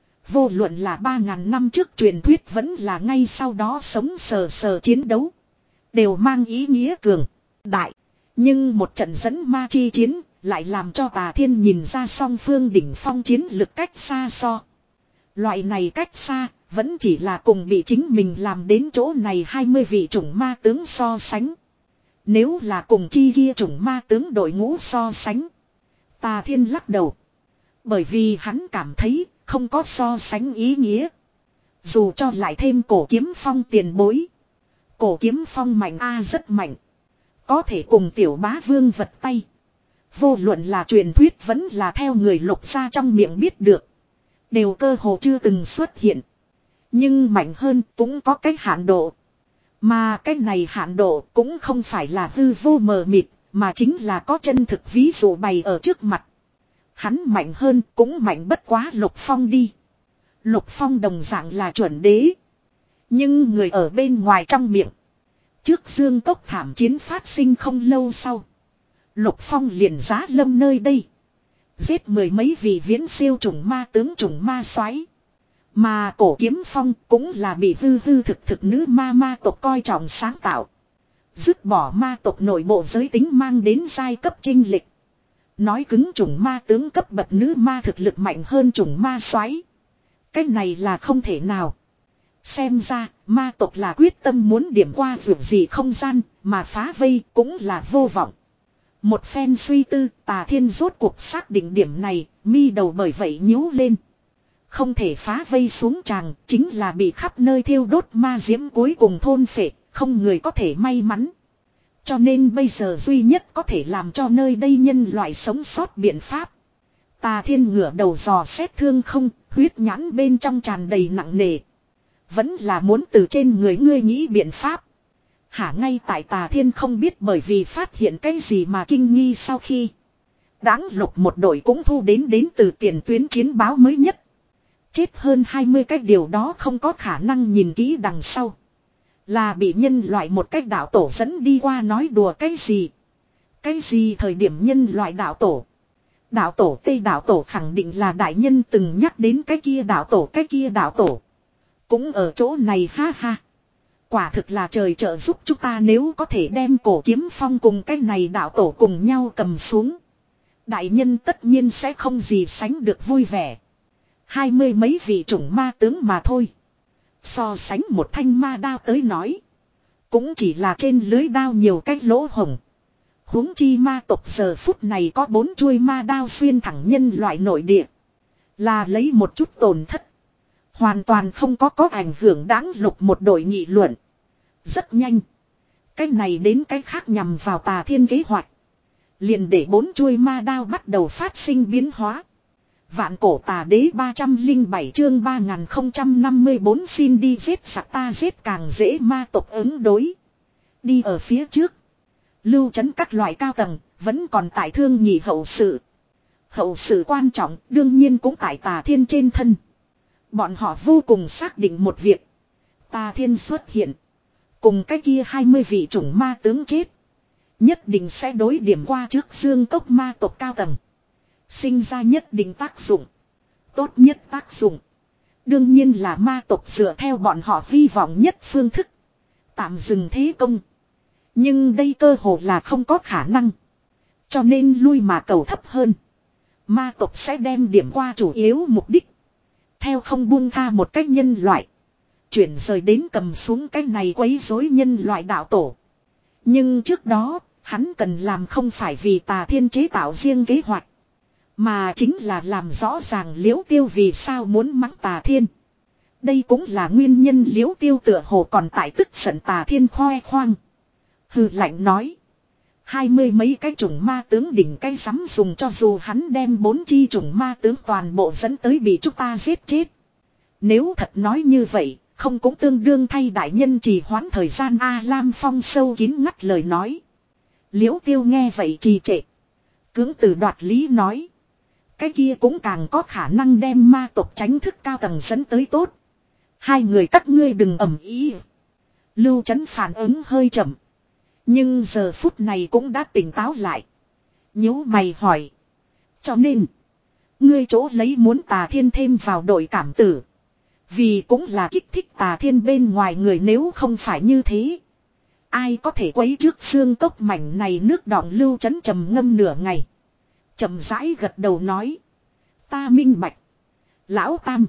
Vô luận là ba ngàn năm trước truyền thuyết vẫn là ngay sau đó sống sờ sờ chiến đấu. Đều mang ý nghĩa cường, đại. Nhưng một trận dẫn ma chi chiến lại làm cho Tà Thiên nhìn ra song phương đỉnh phong chiến lực cách xa so. Loại này cách xa, vẫn chỉ là cùng bị chính mình làm đến chỗ này hai mươi vị chủng ma tướng so sánh. Nếu là cùng chi kia chủng ma tướng đội ngũ so sánh. Tà Thiên lắc đầu. Bởi vì hắn cảm thấy không có so sánh ý nghĩa. Dù cho lại thêm cổ kiếm phong tiền bối. Cổ kiếm phong mạnh a rất mạnh. Có thể cùng tiểu bá vương vật tay. Vô luận là truyền thuyết vẫn là theo người lục gia trong miệng biết được. Đều cơ hồ chưa từng xuất hiện. Nhưng mạnh hơn cũng có cái hạn độ. Mà cái này hạn độ cũng không phải là hư vô mờ mịt. Mà chính là có chân thực ví dụ bày ở trước mặt. Hắn mạnh hơn cũng mạnh bất quá Lục Phong đi. Lục Phong đồng dạng là chuẩn đế. Nhưng người ở bên ngoài trong miệng. Trước Dương Cốc thảm chiến phát sinh không lâu sau. Lục Phong liền giá lâm nơi đây. Giết mười mấy vị viễn siêu trùng ma tướng trùng ma xoáy. Mà cổ kiếm phong cũng là bị hư hư thực thực nữ ma ma tộc coi trọng sáng tạo. Dứt bỏ ma tộc nội bộ giới tính mang đến giai cấp chênh lịch. Nói cứng trùng ma tướng cấp bậc nữ ma thực lực mạnh hơn trùng ma xoáy. Cái này là không thể nào. Xem ra ma tộc là quyết tâm muốn điểm qua vượt gì không gian mà phá vây cũng là vô vọng. Một phen suy tư Tà Thiên rốt cuộc xác định điểm này, mi đầu bởi vậy nhíu lên. Không thể phá vây xuống tràng, chính là bị khắp nơi thiêu đốt ma diễm cuối cùng thôn phệ, không người có thể may mắn. Cho nên bây giờ duy nhất có thể làm cho nơi đây nhân loại sống sót biện pháp. Tà Thiên ngửa đầu dò xét thương không, huyết nhãn bên trong tràn đầy nặng nề. Vẫn là muốn từ trên người ngươi nghĩ biện pháp. Hả ngay tại Tà Thiên không biết bởi vì phát hiện cái gì mà kinh nghi sau khi. Đáng lục một đội cũng thu đến đến từ tiền tuyến chiến báo mới nhất. Chết hơn hai mươi cái điều đó không có khả năng nhìn kỹ đằng sau. Là bị nhân loại một cách đạo tổ dẫn đi qua nói đùa cái gì. Cái gì thời điểm nhân loại đạo tổ. Đạo tổ Tây đạo tổ khẳng định là đại nhân từng nhắc đến cái kia đạo tổ cái kia đạo tổ. Cũng ở chỗ này ha ha. Quả thực là trời trợ giúp chúng ta nếu có thể đem cổ kiếm phong cùng cái này đạo tổ cùng nhau cầm xuống. Đại nhân tất nhiên sẽ không gì sánh được vui vẻ. Hai mươi mấy vị chủng ma tướng mà thôi. So sánh một thanh ma đao tới nói. Cũng chỉ là trên lưới đao nhiều cái lỗ hổng. Huống chi ma tộc giờ phút này có bốn chuôi ma đao xuyên thẳng nhân loại nội địa. Là lấy một chút tổn thất. Hoàn toàn không có có ảnh hưởng đáng lục một đội nghị luận. Rất nhanh. Cái này đến cái khác nhằm vào Tà Thiên kế hoạch. Liền để bốn chuôi ma đao bắt đầu phát sinh biến hóa. Vạn cổ tà đế ba trăm lẻ bảy chương ba nghìn không trăm năm mươi bốn xin đi giết sặc ta giết càng dễ ma tộc ứng đối. Đi ở phía trước. Lưu trấn các loại cao tầng vẫn còn tại thương nhị hậu sự. Hậu sự quan trọng đương nhiên cũng tại Tà Thiên trên thân. Bọn họ vô cùng xác định một việc. Tà Thiên xuất hiện. Cùng cái kia hai mươi vị chủng ma tướng chết. Nhất định sẽ đối điểm qua trước Dương Cốc ma tộc cao tầng. Sinh ra nhất định tác dụng. Tốt nhất tác dụng. Đương nhiên là ma tộc dựa theo bọn họ hy vọng nhất phương thức. Tạm dừng thế công. Nhưng đây cơ hồ là không có khả năng. Cho nên lui mà cầu thấp hơn. Ma tộc sẽ đem điểm qua chủ yếu mục đích. Theo không buông tha một cách nhân loại. Chuyển rời đến cầm xuống cái này quấy rối nhân loại đạo tổ. Nhưng trước đó, hắn cần làm không phải vì Tà Thiên chế tạo riêng kế hoạch. Mà chính là làm rõ ràng Liễu Tiêu vì sao muốn mắng Tà Thiên. Đây cũng là nguyên nhân Liễu Tiêu tựa hồ còn tại tức giận Tà Thiên khoe khoang. Hừ lạnh nói. Hai mươi mấy cái chủng ma tướng đỉnh cây sắm dùng cho dù hắn đem bốn chi chủng ma tướng toàn bộ dẫn tới bị chúng ta giết chết. Nếu thật nói như vậy, không cũng tương đương thay đại nhân trì hoãn thời gian A Lam Phong sâu kín ngắt lời nói. Liễu Tiêu nghe vậy trì trệ. Cưỡng từ đoạt lý nói. Cái kia cũng càng có khả năng đem ma tộc tránh thức cao tầng dẫn tới tốt. Hai người các ngươi đừng ầm ý. Lưu Trấn phản ứng hơi chậm. Nhưng giờ phút này cũng đã tỉnh táo lại. Nhíu mày hỏi. Cho nên. Ngươi chỗ lấy muốn Tà Thiên thêm vào đội cảm tử. Vì cũng là kích thích Tà Thiên bên ngoài người nếu không phải như thế. Ai có thể quấy trước xương cốc mảnh này nước đọng Lưu Trấn trầm ngâm nửa ngày. Chậm rãi gật đầu nói. Ta minh bạch. Lão Tam.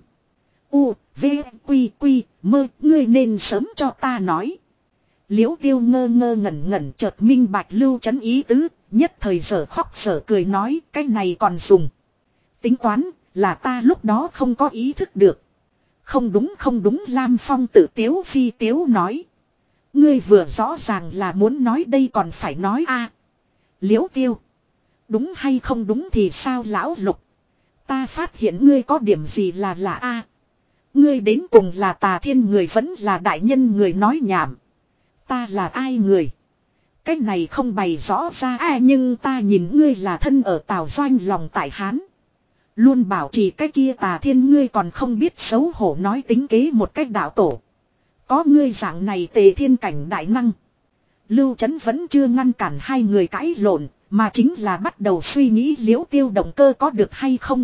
U, V, Quy, Quy, Mơ, ngươi nên sớm cho ta nói. Liễu Tiêu ngơ ngơ ngẩn ngẩn chợt minh bạch Lưu Trấn ý tứ, nhất thời giờ khóc giờ cười nói cái này còn dùng. Tính toán là ta lúc đó không có ý thức được. Không đúng không đúng, Lam Phong tự tiếu phi tiếu nói. Ngươi vừa rõ ràng là muốn nói đây còn phải nói a à, Liễu Tiêu. Đúng hay không đúng thì sao lão Lục. Ta phát hiện ngươi có điểm gì là lạ a à, Ngươi đến cùng là Tà Thiên người vẫn là đại nhân người nói nhảm. Ta là ai người. Cái này không bày rõ ra à, nhưng ta nhìn ngươi là thân ở Tào Doanh lòng tại Hán. Luôn bảo trì cái kia Tà Thiên ngươi còn không biết xấu hổ nói tính kế một cách đạo tổ. Có ngươi dạng này Tề Thiên cảnh đại năng. Lưu Chấn vẫn chưa ngăn cản hai người cãi lộn, mà chính là bắt đầu suy nghĩ Liễu Tiêu động cơ có được hay không.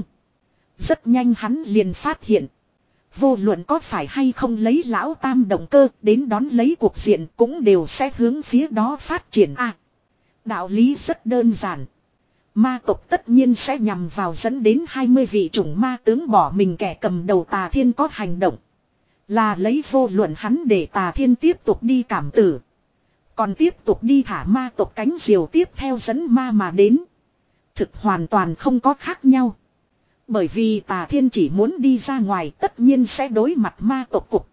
Rất nhanh hắn liền phát hiện. Vô luận có phải hay không lấy lão tam động cơ đến đón lấy cuộc diện cũng đều sẽ hướng phía đó phát triển a. À, đạo lý rất đơn giản. Ma tộc tất nhiên sẽ nhằm vào dẫn đến hai mươi vị chủng ma tướng bỏ mình kẻ cầm đầu Tà Thiên có hành động. Là lấy vô luận hắn để Tà Thiên tiếp tục đi cảm tử. Còn tiếp tục đi thả ma tộc cánh diều tiếp theo dẫn ma mà đến. Thực hoàn toàn không có khác nhau. Bởi vì Tà Thiên chỉ muốn đi ra ngoài tất nhiên sẽ đối mặt ma tộc cục.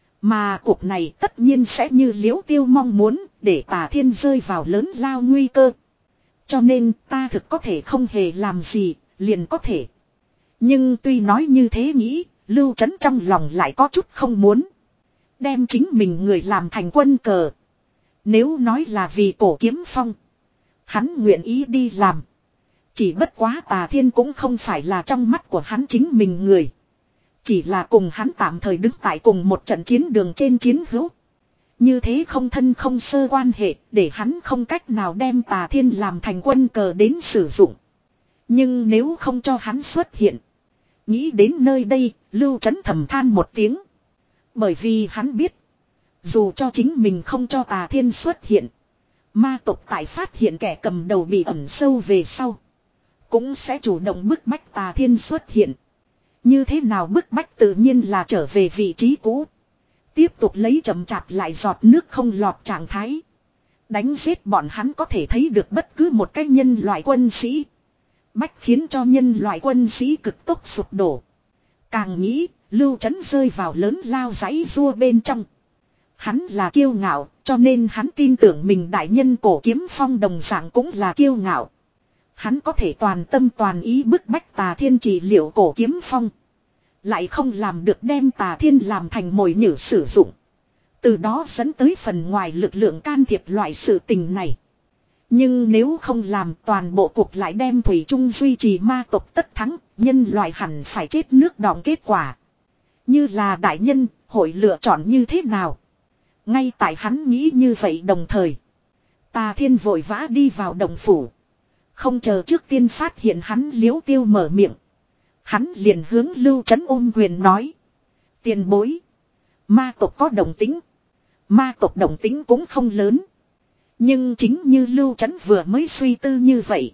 Mà cục này tất nhiên sẽ như Liễu Tiêu mong muốn để Tà Thiên rơi vào lớn lao nguy cơ. Cho nên ta thực có thể không hề làm gì, liền có thể. Nhưng tuy nói như thế nghĩ, Lưu Chấn trong lòng lại có chút không muốn. Đem chính mình người làm thành quân cờ. Nếu nói là vì Cổ Kiếm Phong, hắn nguyện ý đi làm. Chỉ bất quá Tà Thiên cũng không phải là trong mắt của hắn chính mình người. Chỉ là cùng hắn tạm thời đứng tại cùng một trận chiến đường trên chiến hữu. Như thế không thân không sơ quan hệ để hắn không cách nào đem Tà Thiên làm thành quân cờ đến sử dụng. Nhưng nếu không cho hắn xuất hiện. Nghĩ đến nơi đây, Lưu Chấn thầm than một tiếng. Bởi vì hắn biết. Dù cho chính mình không cho Tà Thiên xuất hiện. Ma tộc tại phát hiện kẻ cầm đầu bị ẩn sâu về sau. Cũng sẽ chủ động bức bách Tà Thiên xuất hiện. Như thế nào bức bách tự nhiên là trở về vị trí cũ. Tiếp tục lấy chậm chạp lại giọt nước không lọt trạng thái. Đánh giết bọn hắn có thể thấy được bất cứ một cái nhân loại quân sĩ. Bách khiến cho nhân loại quân sĩ cực tốc sụp đổ. Càng nghĩ, Lưu Chấn rơi vào lớn lao giấy rua bên trong. Hắn là kiêu ngạo, cho nên hắn tin tưởng mình đại nhân Cổ Kiếm Phong đồng dạng cũng là kiêu ngạo. Hắn có thể toàn tâm toàn ý bức bách Tà Thiên trị liệu Cổ Kiếm Phong. Lại không làm được đem Tà Thiên làm thành mồi nhử sử dụng. Từ đó dẫn tới phần ngoài lực lượng can thiệp loại sự tình này. Nhưng nếu không làm toàn bộ cuộc lại đem Thủy Trung duy trì ma tộc tất thắng, nhân loại hẳn phải chết nước đọng kết quả. Như là đại nhân, hội lựa chọn như thế nào? Ngay tại hắn nghĩ như vậy đồng thời. Tà Thiên vội vã đi vào động phủ. Không chờ trước tiên phát hiện hắn Liễu Tiêu mở miệng. Hắn liền hướng Lưu Chấn ôm quyền nói. Tiền bối. Ma tộc có đồng tính. Ma tộc đồng tính cũng không lớn. Nhưng chính như Lưu Chấn vừa mới suy tư như vậy.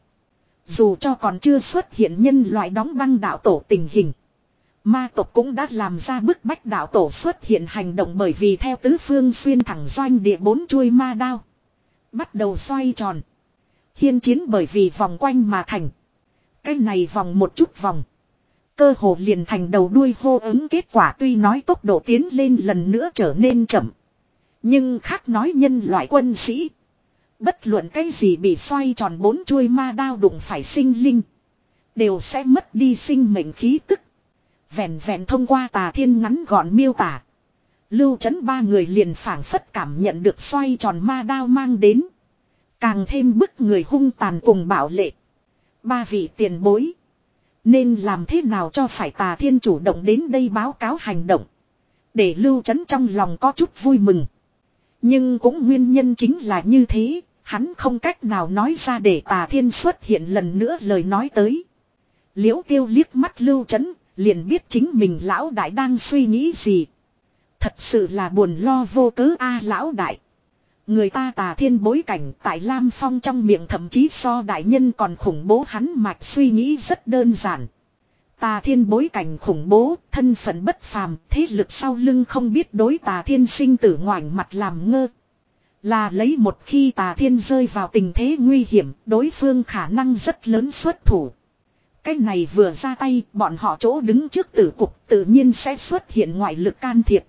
Dù cho còn chưa xuất hiện nhân loại đóng băng đạo tổ tình hình. Ma tộc cũng đã làm ra bức bách đạo tổ xuất hiện hành động bởi vì theo tứ phương xuyên thẳng doanh địa bốn chuôi ma đao. Bắt đầu xoay tròn. Hiên chiến bởi vì vòng quanh mà thành. Cái này vòng một chút vòng. Cơ hồ liền thành đầu đuôi hô ứng kết quả tuy nói tốc độ tiến lên lần nữa trở nên chậm. Nhưng khác nói nhân loại quân sĩ. Bất luận cái gì bị xoay tròn bốn chuôi ma đao đụng phải sinh linh. Đều sẽ mất đi sinh mệnh khí tức. Vẹn vẹn thông qua Tà Thiên ngắn gọn miêu tả. Lưu Chấn ba người liền phảng phất cảm nhận được xoay tròn ma đao mang đến. Càng thêm bức người hung tàn cùng bạo lệ. Ba vị tiền bối. Nên làm thế nào cho phải Tà Thiên chủ động đến đây báo cáo hành động. Để Lưu Chấn trong lòng có chút vui mừng. Nhưng cũng nguyên nhân chính là như thế. Hắn không cách nào nói ra để Tà Thiên xuất hiện lần nữa lời nói tới. Liễu Tiêu liếc mắt Lưu Chấn. Liền biết chính mình lão đại đang suy nghĩ gì. Thật sự là buồn lo vô cớ a lão đại. Người ta Tà Thiên bối cảnh tại Lam Phong trong miệng thậm chí so đại nhân còn khủng bố, hắn mạch suy nghĩ rất đơn giản. Tà Thiên bối cảnh khủng bố, thân phận bất phàm, thế lực sau lưng không biết đối Tà Thiên sinh tử ngoảnh mặt làm ngơ. Là lấy một khi Tà Thiên rơi vào tình thế nguy hiểm, đối phương khả năng rất lớn xuất thủ. Cái này vừa ra tay, bọn họ chỗ đứng trước tử cục tự nhiên sẽ xuất hiện ngoại lực can thiệp.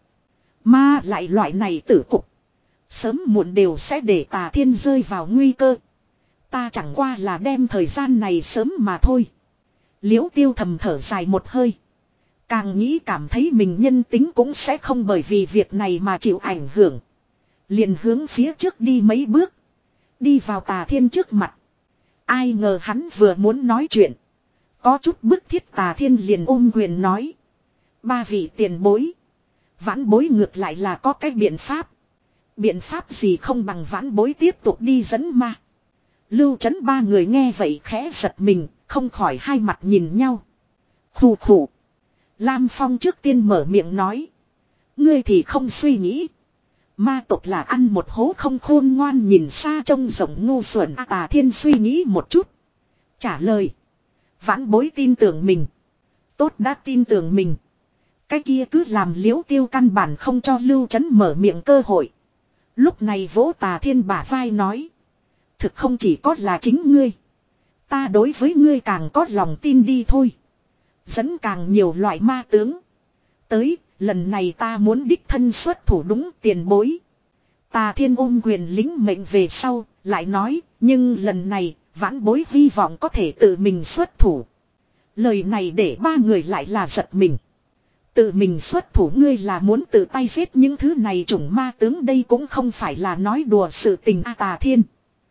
Mà lại loại này tử cục, sớm muộn đều sẽ để Tà Thiên rơi vào nguy cơ. Ta chẳng qua là đem thời gian này sớm mà thôi. Liễu Tiêu thầm thở dài một hơi. Càng nghĩ cảm thấy mình nhân tính cũng sẽ không bởi vì việc này mà chịu ảnh hưởng. Liền hướng phía trước đi mấy bước. Đi vào Tà Thiên trước mặt. Ai ngờ hắn vừa muốn nói chuyện. Có chút bức thiết Tà Thiên liền ôm quyền nói. Ba vị tiền bối. Vãn bối ngược lại là có cái biện pháp. Biện pháp gì không bằng vãn bối tiếp tục đi dẫn ma. Lưu Trấn ba người nghe vậy khẽ giật mình, không khỏi hai mặt nhìn nhau. Khủ khủ. Lam Phong trước tiên mở miệng nói. Ngươi thì không suy nghĩ. Ma tộc là ăn một hố không khôn ngoan nhìn xa trông rộng ngu xuẩn. Tà Thiên suy nghĩ một chút. Trả lời. Vãn bối tin tưởng mình. Tốt đã tin tưởng mình. Cái kia cứ làm Liễu Tiêu căn bản không cho Lưu Trấn mở miệng cơ hội. Lúc này vỗ Tà Thiên bả vai nói. Thực không chỉ có là chính ngươi. Ta đối với ngươi càng có lòng tin đi thôi. Dẫn càng nhiều loại ma tướng. Tới, lần này ta muốn đích thân xuất thủ đúng tiền bối. Tà Thiên ôm quyền lính mệnh về sau, lại nói, nhưng lần này, vãn bối hy vọng có thể tự mình xuất thủ. Lời này để ba người lại là giật mình. Tự mình xuất thủ ngươi là muốn tự tay giết những thứ này chủng ma tướng đây cũng không phải là nói đùa sự tình a Tà Thiên.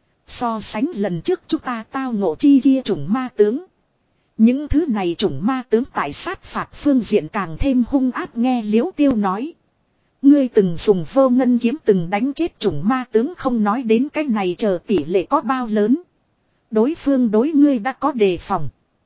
So sánh lần trước chúng ta tao ngộ chi kia chủng ma tướng. Những thứ này chủng ma tướng tại sát phạt phương diện càng thêm hung ác nghe Liễu Tiêu nói. Ngươi từng dùng vô ngân kiếm từng đánh chết chủng ma tướng không nói đến cái này chờ tỷ lệ có bao lớn. Đối phương đối ngươi đã có đề phòng.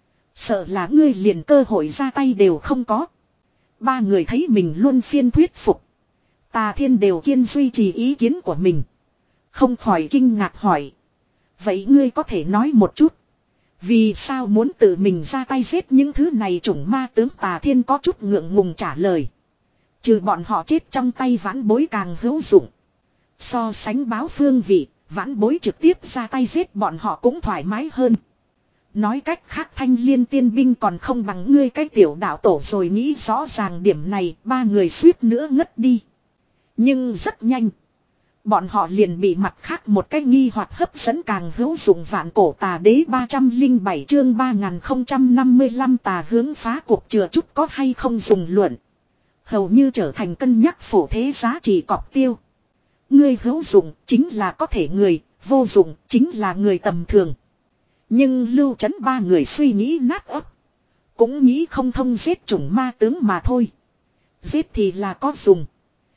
Sợ là ngươi liền cơ hội ra tay đều không có. Ba người thấy mình luôn phiên thuyết phục. Tà Thiên đều kiên duy trì ý kiến của mình. Không khỏi kinh ngạc hỏi. Vậy ngươi có thể nói một chút. Vì sao muốn tự mình ra tay giết những thứ này chủng ma tướng Tà Thiên có chút ngượng ngùng trả lời. Trừ bọn họ chết trong tay vãn bối càng hữu dụng. So sánh báo phương vị, vãn bối trực tiếp ra tay giết bọn họ cũng thoải mái hơn. Nói cách khác Thanh Liên tiên binh còn không bằng ngươi cái tiểu đạo tổ rồi nghĩ rõ ràng điểm này ba người suýt nữa ngất đi. Nhưng rất nhanh. Bọn họ liền bị mặt khác một cái nghi hoặc hấp dẫn càng hữu dụng vạn cổ tà đế ba trăm lẻ bảy chương ba nghìn không trăm năm mươi lăm tà hướng phá cuộc chừa chút có hay không dùng luận. Hầu như trở thành cân nhắc phổ thế giá trị cọc tiêu. Ngươi hữu dụng chính là có thể người, vô dụng chính là người tầm thường. Nhưng Lưu Trấn ba người suy nghĩ nát ấp. Cũng nghĩ không thông giết chủng ma tướng mà thôi. Giết thì là có dùng.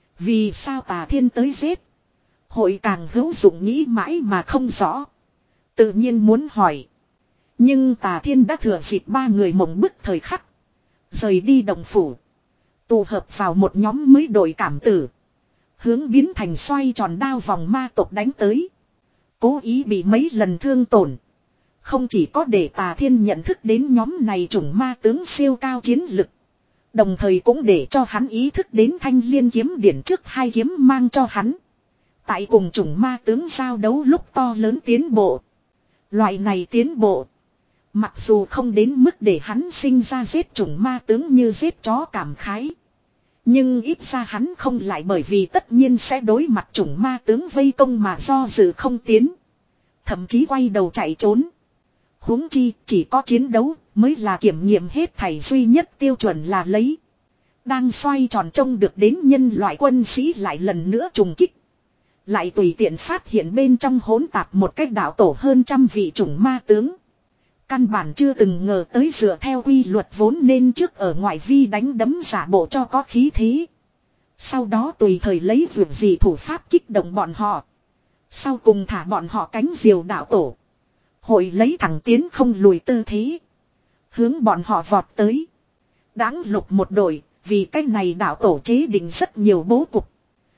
Vì sao Tà Thiên tới giết? Hội càng hữu dụng nghĩ mãi mà không rõ. Tự nhiên muốn hỏi. Nhưng Tà Thiên đã thừa dịp ba người mộng bức thời khắc. Rời đi đồng phủ. Tụ hợp vào một nhóm mới đội cảm tử. Hướng biến thành xoay tròn đao vòng ma tộc đánh tới. Cố ý bị mấy lần thương tổn. Không chỉ có để Tà Thiên nhận thức đến nhóm này chủng ma tướng siêu cao chiến lực. Đồng thời cũng để cho hắn ý thức đến Thanh Liên kiếm điển trước hai kiếm mang cho hắn. Tại cùng chủng ma tướng giao đấu lúc to lớn tiến bộ. Loại này tiến bộ. Mặc dù không đến mức để hắn sinh ra giết chủng ma tướng như giết chó cảm khái. Nhưng ít ra hắn không lại bởi vì tất nhiên sẽ đối mặt chủng ma tướng vây công mà do dự không tiến. Thậm chí quay đầu chạy trốn. Huống chi chỉ có chiến đấu mới là kiểm nghiệm hết thảy duy nhất tiêu chuẩn là lấy. Đang xoay tròn trông được đến nhân loại quân sĩ lại lần nữa trùng kích. Lại tùy tiện phát hiện bên trong hỗn tạp một cách đạo tổ hơn trăm vị chủng ma tướng. Căn bản chưa từng ngờ tới dựa theo quy luật vốn nên trước ở ngoại vi đánh đấm giả bộ cho có khí thế. Sau đó tùy thời lấy việc gì thủ pháp kích động bọn họ. Sau cùng thả bọn họ cánh diều đạo tổ. Hội lấy thẳng tiến không lùi tư thế. Hướng bọn họ vọt tới. Đáng lục một đội, vì cái này đạo tổ chế định rất nhiều bố cục.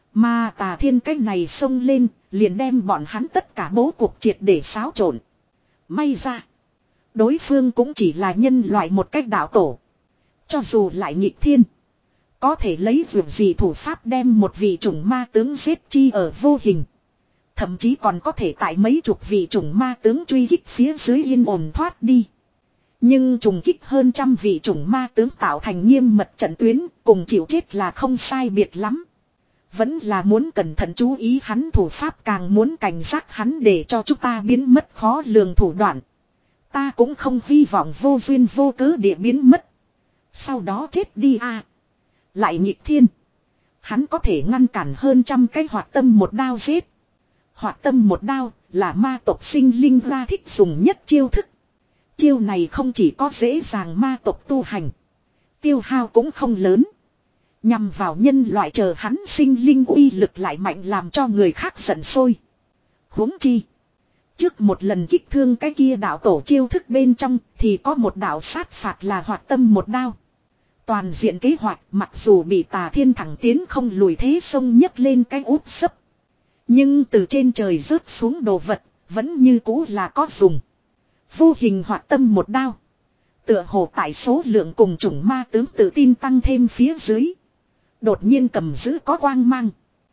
Mà Tà Thiên cái này xông lên, liền đem bọn hắn tất cả bố cục triệt để xáo trộn. May ra. Đối phương cũng chỉ là nhân loại một cách đạo tổ. Cho dù lại nghịch thiên. Có thể lấy việc gì thủ pháp đem một vị chủng ma tướng giết chi ở vô hình. Thậm chí còn có thể tại mấy chục vị chủng ma tướng truy kích phía dưới yên ổn thoát đi. Nhưng trùng kích hơn trăm vị chủng ma tướng tạo thành nghiêm mật trận tuyến, cùng chịu chết là không sai biệt lắm. Vẫn là muốn cẩn thận chú ý hắn thủ pháp, càng muốn cảnh giác hắn để cho chúng ta biến mất khó lường thủ đoạn. Ta cũng không hy vọng vô duyên vô cớ địa biến mất. Sau đó chết đi à. Lại nghịch thiên. Hắn có thể ngăn cản hơn trăm cái hoạt tâm một đao giết. Hoạt tâm một đao là ma tộc sinh linh ra thích dùng nhất chiêu thức. Chiêu này không chỉ có dễ dàng ma tộc tu hành. Tiêu hao cũng không lớn. Nhằm vào nhân loại chờ hắn sinh linh uy lực lại mạnh làm cho người khác giận sôi. Huống chi. Trước một lần kích thương cái kia đạo tổ chiêu thức bên trong thì có một đạo sát phạt là hoạt tâm một đao. Toàn diện kế hoạch mặc dù bị Tà Thiên thẳng tiến không lùi thế sông nhấc lên cái úp sấp. Nhưng từ trên trời rớt xuống đồ vật vẫn như cũ là có dùng. Vô hình hoạt tâm một đao. Tựa hồ tại số lượng cùng chủng ma tướng tự tin tăng thêm phía dưới. Đột nhiên cầm giữ có quang mang.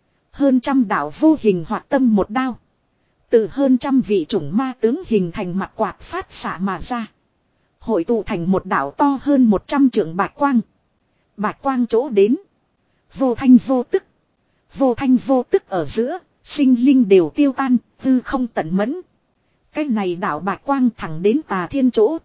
Hơn trăm đạo vô hình hoạt tâm một đao. Từ hơn trăm vị chủng ma tướng hình thành mặt quạt phát xạ mà ra. Hội tụ thành một đạo to hơn một trăm trượng bạch quang. Bạch quang chỗ đến. Vô thanh vô tức. Vô thanh vô tức ở giữa. Sinh linh đều tiêu tan. Hư không tận mẫn. Cái này đạo bạch quang thẳng đến Tà Thiên chỗ.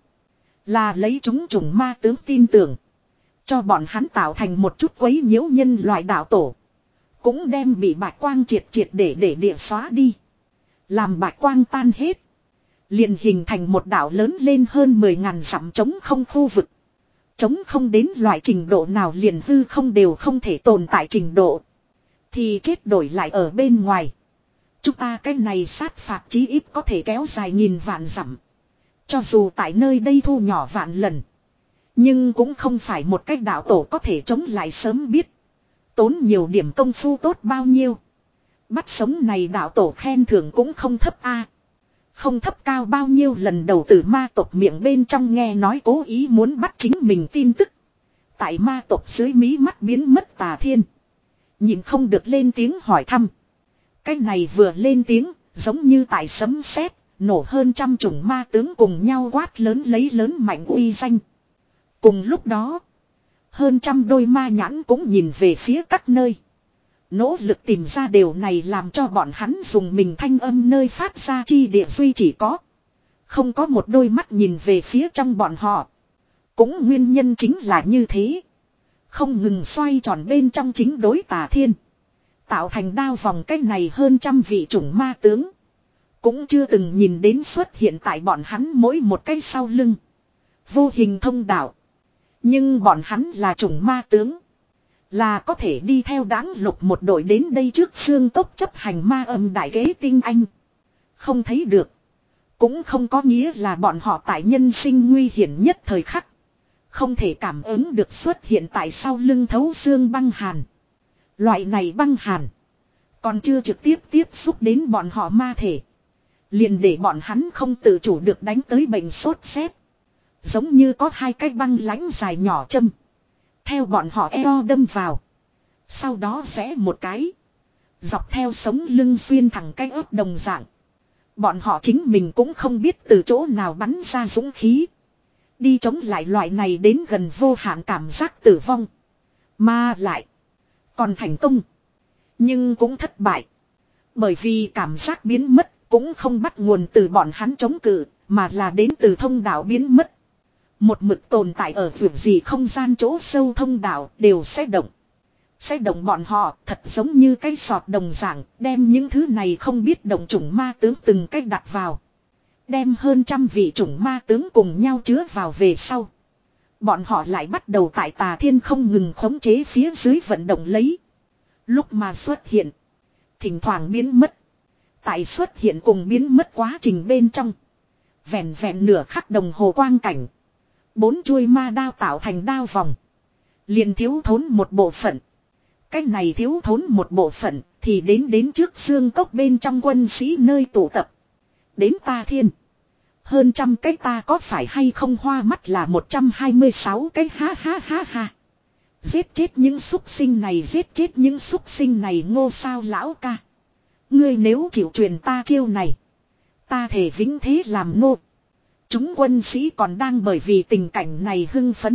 Là lấy chúng chủng ma tướng tin tưởng. Cho bọn hắn tạo thành một chút quấy nhiễu nhân loại đạo tổ. Cũng đem bị bạch quang triệt triệt để để địa xóa đi. Làm bạch quang tan hết. Liền hình thành một đảo lớn lên hơn mười ngàn dặm trống không khu vực. Trống không đến loại trình độ nào liền hư không đều không thể tồn tại trình độ. Thì chết đổi lại ở bên ngoài. Chúng ta cái này sát phạt chí ít có thể kéo dài nghìn vạn dặm. Cho dù tại nơi đây thu nhỏ vạn lần. Nhưng cũng không phải một cách đạo tổ có thể chống lại sớm biết. Tốn nhiều điểm công phu tốt bao nhiêu. Bắt sống này đạo tổ khen thưởng cũng không thấp a. Không thấp cao bao nhiêu lần đầu từ ma tộc miệng bên trong nghe nói cố ý muốn bắt chính mình tin tức. Tại ma tộc dưới mí mắt biến mất Tà Thiên. Nhìn không được lên tiếng hỏi thăm. Cái này vừa lên tiếng giống như tại sấm sét nổ hơn trăm chủng ma tướng cùng nhau quát lớn lấy lớn mạnh uy danh. Cùng lúc đó. Hơn trăm đôi ma nhãn cũng nhìn về phía các nơi. Nỗ lực tìm ra điều này làm cho bọn hắn dùng mình thanh âm nơi phát ra chi địa duy chỉ có. Không có một đôi mắt nhìn về phía trong bọn họ. Cũng nguyên nhân chính là như thế. Không ngừng xoay tròn bên trong chính đối Tà Thiên. Tạo thành đao vòng cái này hơn trăm vị chủng ma tướng. Cũng chưa từng nhìn đến xuất hiện tại bọn hắn mỗi một cái sau lưng. Vô hình thông đạo. Nhưng bọn hắn là chủng ma tướng. Là có thể đi theo đáng lục một đội đến đây trước xương tốc chấp hành ma âm đại kế tinh anh. Không thấy được. Cũng không có nghĩa là bọn họ tại nhân sinh nguy hiểm nhất thời khắc. Không thể cảm ứng được xuất hiện tại sau lưng thấu xương băng hàn. Loại này băng hàn. Còn chưa trực tiếp tiếp xúc đến bọn họ ma thể. Liền để bọn hắn không tự chủ được đánh tới bệnh sốt rét. Giống như có hai cái băng lãnh dài nhỏ châm. Theo bọn họ eo đâm vào. Sau đó rẽ một cái. Dọc theo sống lưng xuyên thẳng cái ớt đồng dạng. Bọn họ chính mình cũng không biết từ chỗ nào bắn ra dũng khí. Đi chống lại loại này đến gần vô hạn cảm giác tử vong. Mà lại. Còn thành công. Nhưng cũng thất bại. Bởi vì cảm giác biến mất cũng không bắt nguồn từ bọn hắn chống cự. Mà là đến từ thông đạo biến mất. Một mực tồn tại ở vượt gì không gian chỗ sâu thông đạo đều sẽ động. Sẽ động bọn họ thật giống như cái sọt đồng dạng đem những thứ này không biết động chủng ma tướng từng cách đặt vào. Đem hơn trăm vị chủng ma tướng cùng nhau chứa vào về sau. Bọn họ lại bắt đầu tại Tà Thiên không ngừng khống chế phía dưới vận động lấy. Lúc mà xuất hiện. Thỉnh thoảng biến mất. Tại xuất hiện cùng biến mất quá trình bên trong. Vẹn vẹn nửa khắc đồng hồ quang cảnh. Bốn chuôi ma đao tạo thành đao vòng. Liền thiếu thốn một bộ phận. Cái này thiếu thốn một bộ phận thì đến đến trước xương cốc bên trong quân sĩ nơi tụ tập. Đến Tà Thiên. Hơn trăm cái ta có phải hay không hoa mắt là một trăm hai mươi sáu cái ha ha ha ha. Giết chết những súc sinh này, giết chết những súc sinh này ngô sao lão ca. Ngươi nếu chịu truyền ta chiêu này. Ta thể vĩnh thế làm nô. Chúng quân sĩ còn đang bởi vì tình cảnh này hưng phấn.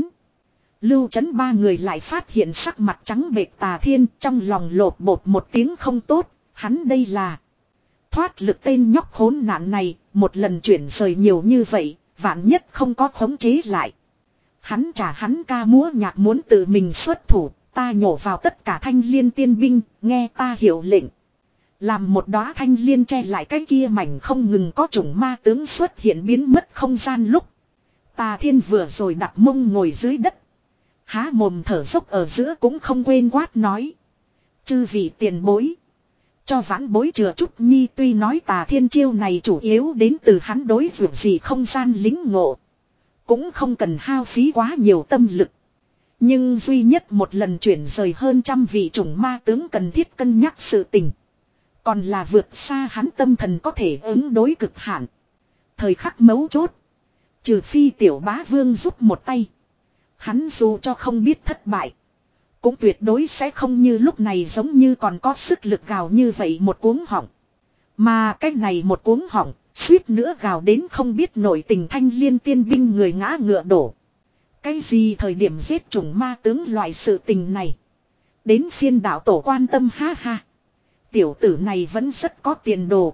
Lưu Chấn ba người lại phát hiện sắc mặt trắng bệch Tà Thiên, trong lòng lột bột một tiếng không tốt, hắn đây là thoát lực tên nhóc khốn nạn này, một lần chuyển rời nhiều như vậy, vạn nhất không có khống chế lại. Hắn trả hắn ca múa nhạc muốn tự mình xuất thủ, ta nhổ vào tất cả thanh liên tiên binh, nghe ta hiệu lệnh. Làm một đóa thanh liên che lại cái kia mảnh không ngừng có chủng ma tướng xuất hiện biến mất không gian lúc. Tà Thiên vừa rồi đặt mông ngồi dưới đất. Há mồm thở dốc ở giữa cũng không quên quát nói. Chư vị tiền bối. Cho vãn bối chừa chút nhi, tuy nói Tà Thiên chiêu này chủ yếu đến từ hắn đối vượt gì không gian lính ngộ. Cũng không cần hao phí quá nhiều tâm lực. Nhưng duy nhất một lần chuyển rời hơn trăm vị chủng ma tướng cần thiết cân nhắc sự tình. Còn là vượt xa hắn tâm thần có thể ứng đối cực hạn. Thời khắc mấu chốt. Trừ phi tiểu bá vương giúp một tay. Hắn dù cho không biết thất bại. Cũng tuyệt đối sẽ không như lúc này giống như còn có sức lực gào như vậy một cuống họng. Mà cái này một cuống họng, suýt nữa gào đến không biết nổi tình thanh liên tiên binh người ngã ngựa đổ. Cái gì thời điểm giết chủng ma tướng loại sự tình này. Đến phiên đạo tổ quan tâm ha ha. Tiểu tử này vẫn rất có tiền đồ.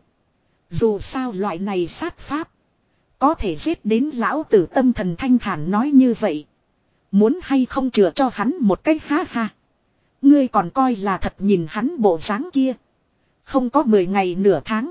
Dù sao loại này sát pháp. Có thể giết đến lão tử tâm thần thanh thản nói như vậy. Muốn hay không chừa cho hắn một cách ha ha. Ngươi còn coi là thật nhìn hắn bộ dáng kia. Không có mười ngày nửa tháng.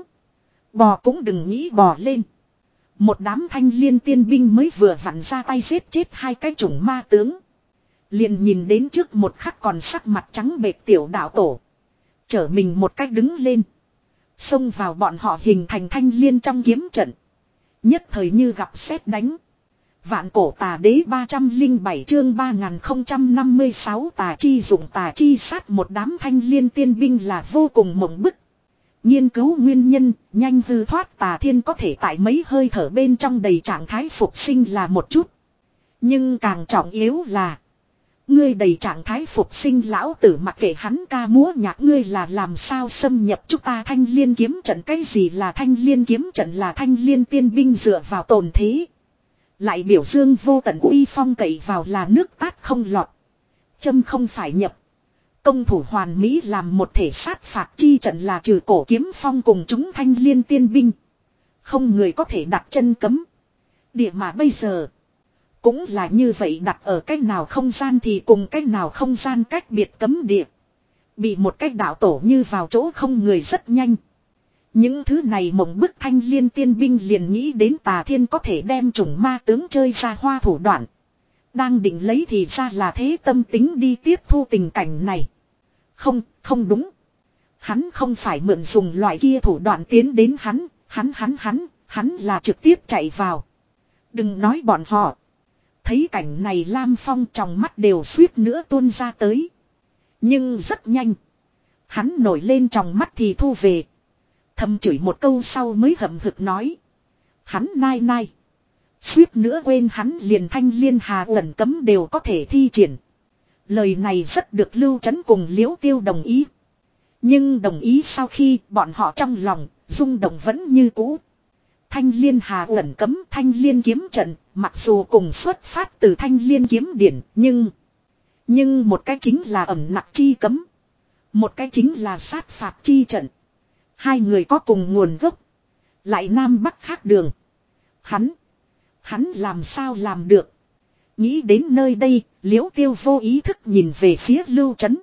Bò cũng đừng nghĩ bò lên. Một đám thanh liên tiên binh mới vừa vặn ra tay giết chết hai cái chủng ma tướng. Liền nhìn đến trước một khắc còn sắc mặt trắng bệch tiểu đạo tổ. Chở mình một cách đứng lên. Xông vào bọn họ hình thành thanh liên trong kiếm trận. Nhất thời như gặp sét đánh. Vạn cổ tà đế ba trăm lẻ bảy chương ba nghìn không trăm năm mươi sáu tà chi dụng tà chi sát một đám thanh liên tiên binh là vô cùng mộng bức. Nghiên cứu nguyên nhân, nhanh hư thoát Tà Thiên có thể tại mấy hơi thở bên trong đầy trạng thái phục sinh là một chút. Nhưng càng trọng yếu là ngươi đầy trạng thái phục sinh lão tử mặc kệ hắn ca múa nhạc ngươi là làm sao xâm nhập chúng ta thanh liên kiếm trận. Cái gì là thanh liên kiếm trận? Là thanh liên tiên binh dựa vào tồn thế. Lại biểu dương vô tận uy phong cậy vào là nước tát không lọt. Châm không phải nhập. Công thủ hoàn mỹ làm một thể sát phạt chi trận là trừ cổ kiếm phong cùng chúng thanh liên tiên binh. Không người có thể đặt chân cấm. Địa mà bây giờ. Cũng là như vậy đặt ở cách nào không gian thì cùng cách nào không gian cách biệt cấm địa. Bị một cách đạo tổ như vào chỗ không người rất nhanh. Những thứ này mộng bức thanh liên tiên binh liền nghĩ đến Tà Thiên có thể đem chủng ma tướng chơi ra hoa thủ đoạn. Đang định lấy thì ra là thế tâm tính đi tiếp thu tình cảnh này. Không, không đúng. Hắn không phải mượn dùng loại kia thủ đoạn tiến đến hắn, hắn hắn hắn, hắn là trực tiếp chạy vào. Đừng nói bọn họ. Thấy cảnh này Lam Phong trong mắt đều suýt nữa tuôn ra tới. Nhưng rất nhanh. Hắn nổi lên trong mắt thì thu về. Thầm chửi một câu sau mới hậm hực nói. Hắn nai nai. Suýt nữa quên hắn liền thanh liên hà ẩn cấm đều có thể thi triển. Lời này rất được Lưu Chấn cùng Liễu Tiêu đồng ý. Nhưng đồng ý sau khi bọn họ trong lòng, rung động vẫn như cũ. Thanh liên hà ẩn cấm thanh liên kiếm trận, mặc dù cùng xuất phát từ thanh liên kiếm điển, nhưng... Nhưng một cái chính là ẩn nặc chi cấm. Một cái chính là sát phạt chi trận. Hai người có cùng nguồn gốc. Lại nam bắc khác đường. Hắn... Hắn làm sao làm được? Nghĩ đến nơi đây, Liễu Tiêu vô ý thức nhìn về phía Lưu Chấn.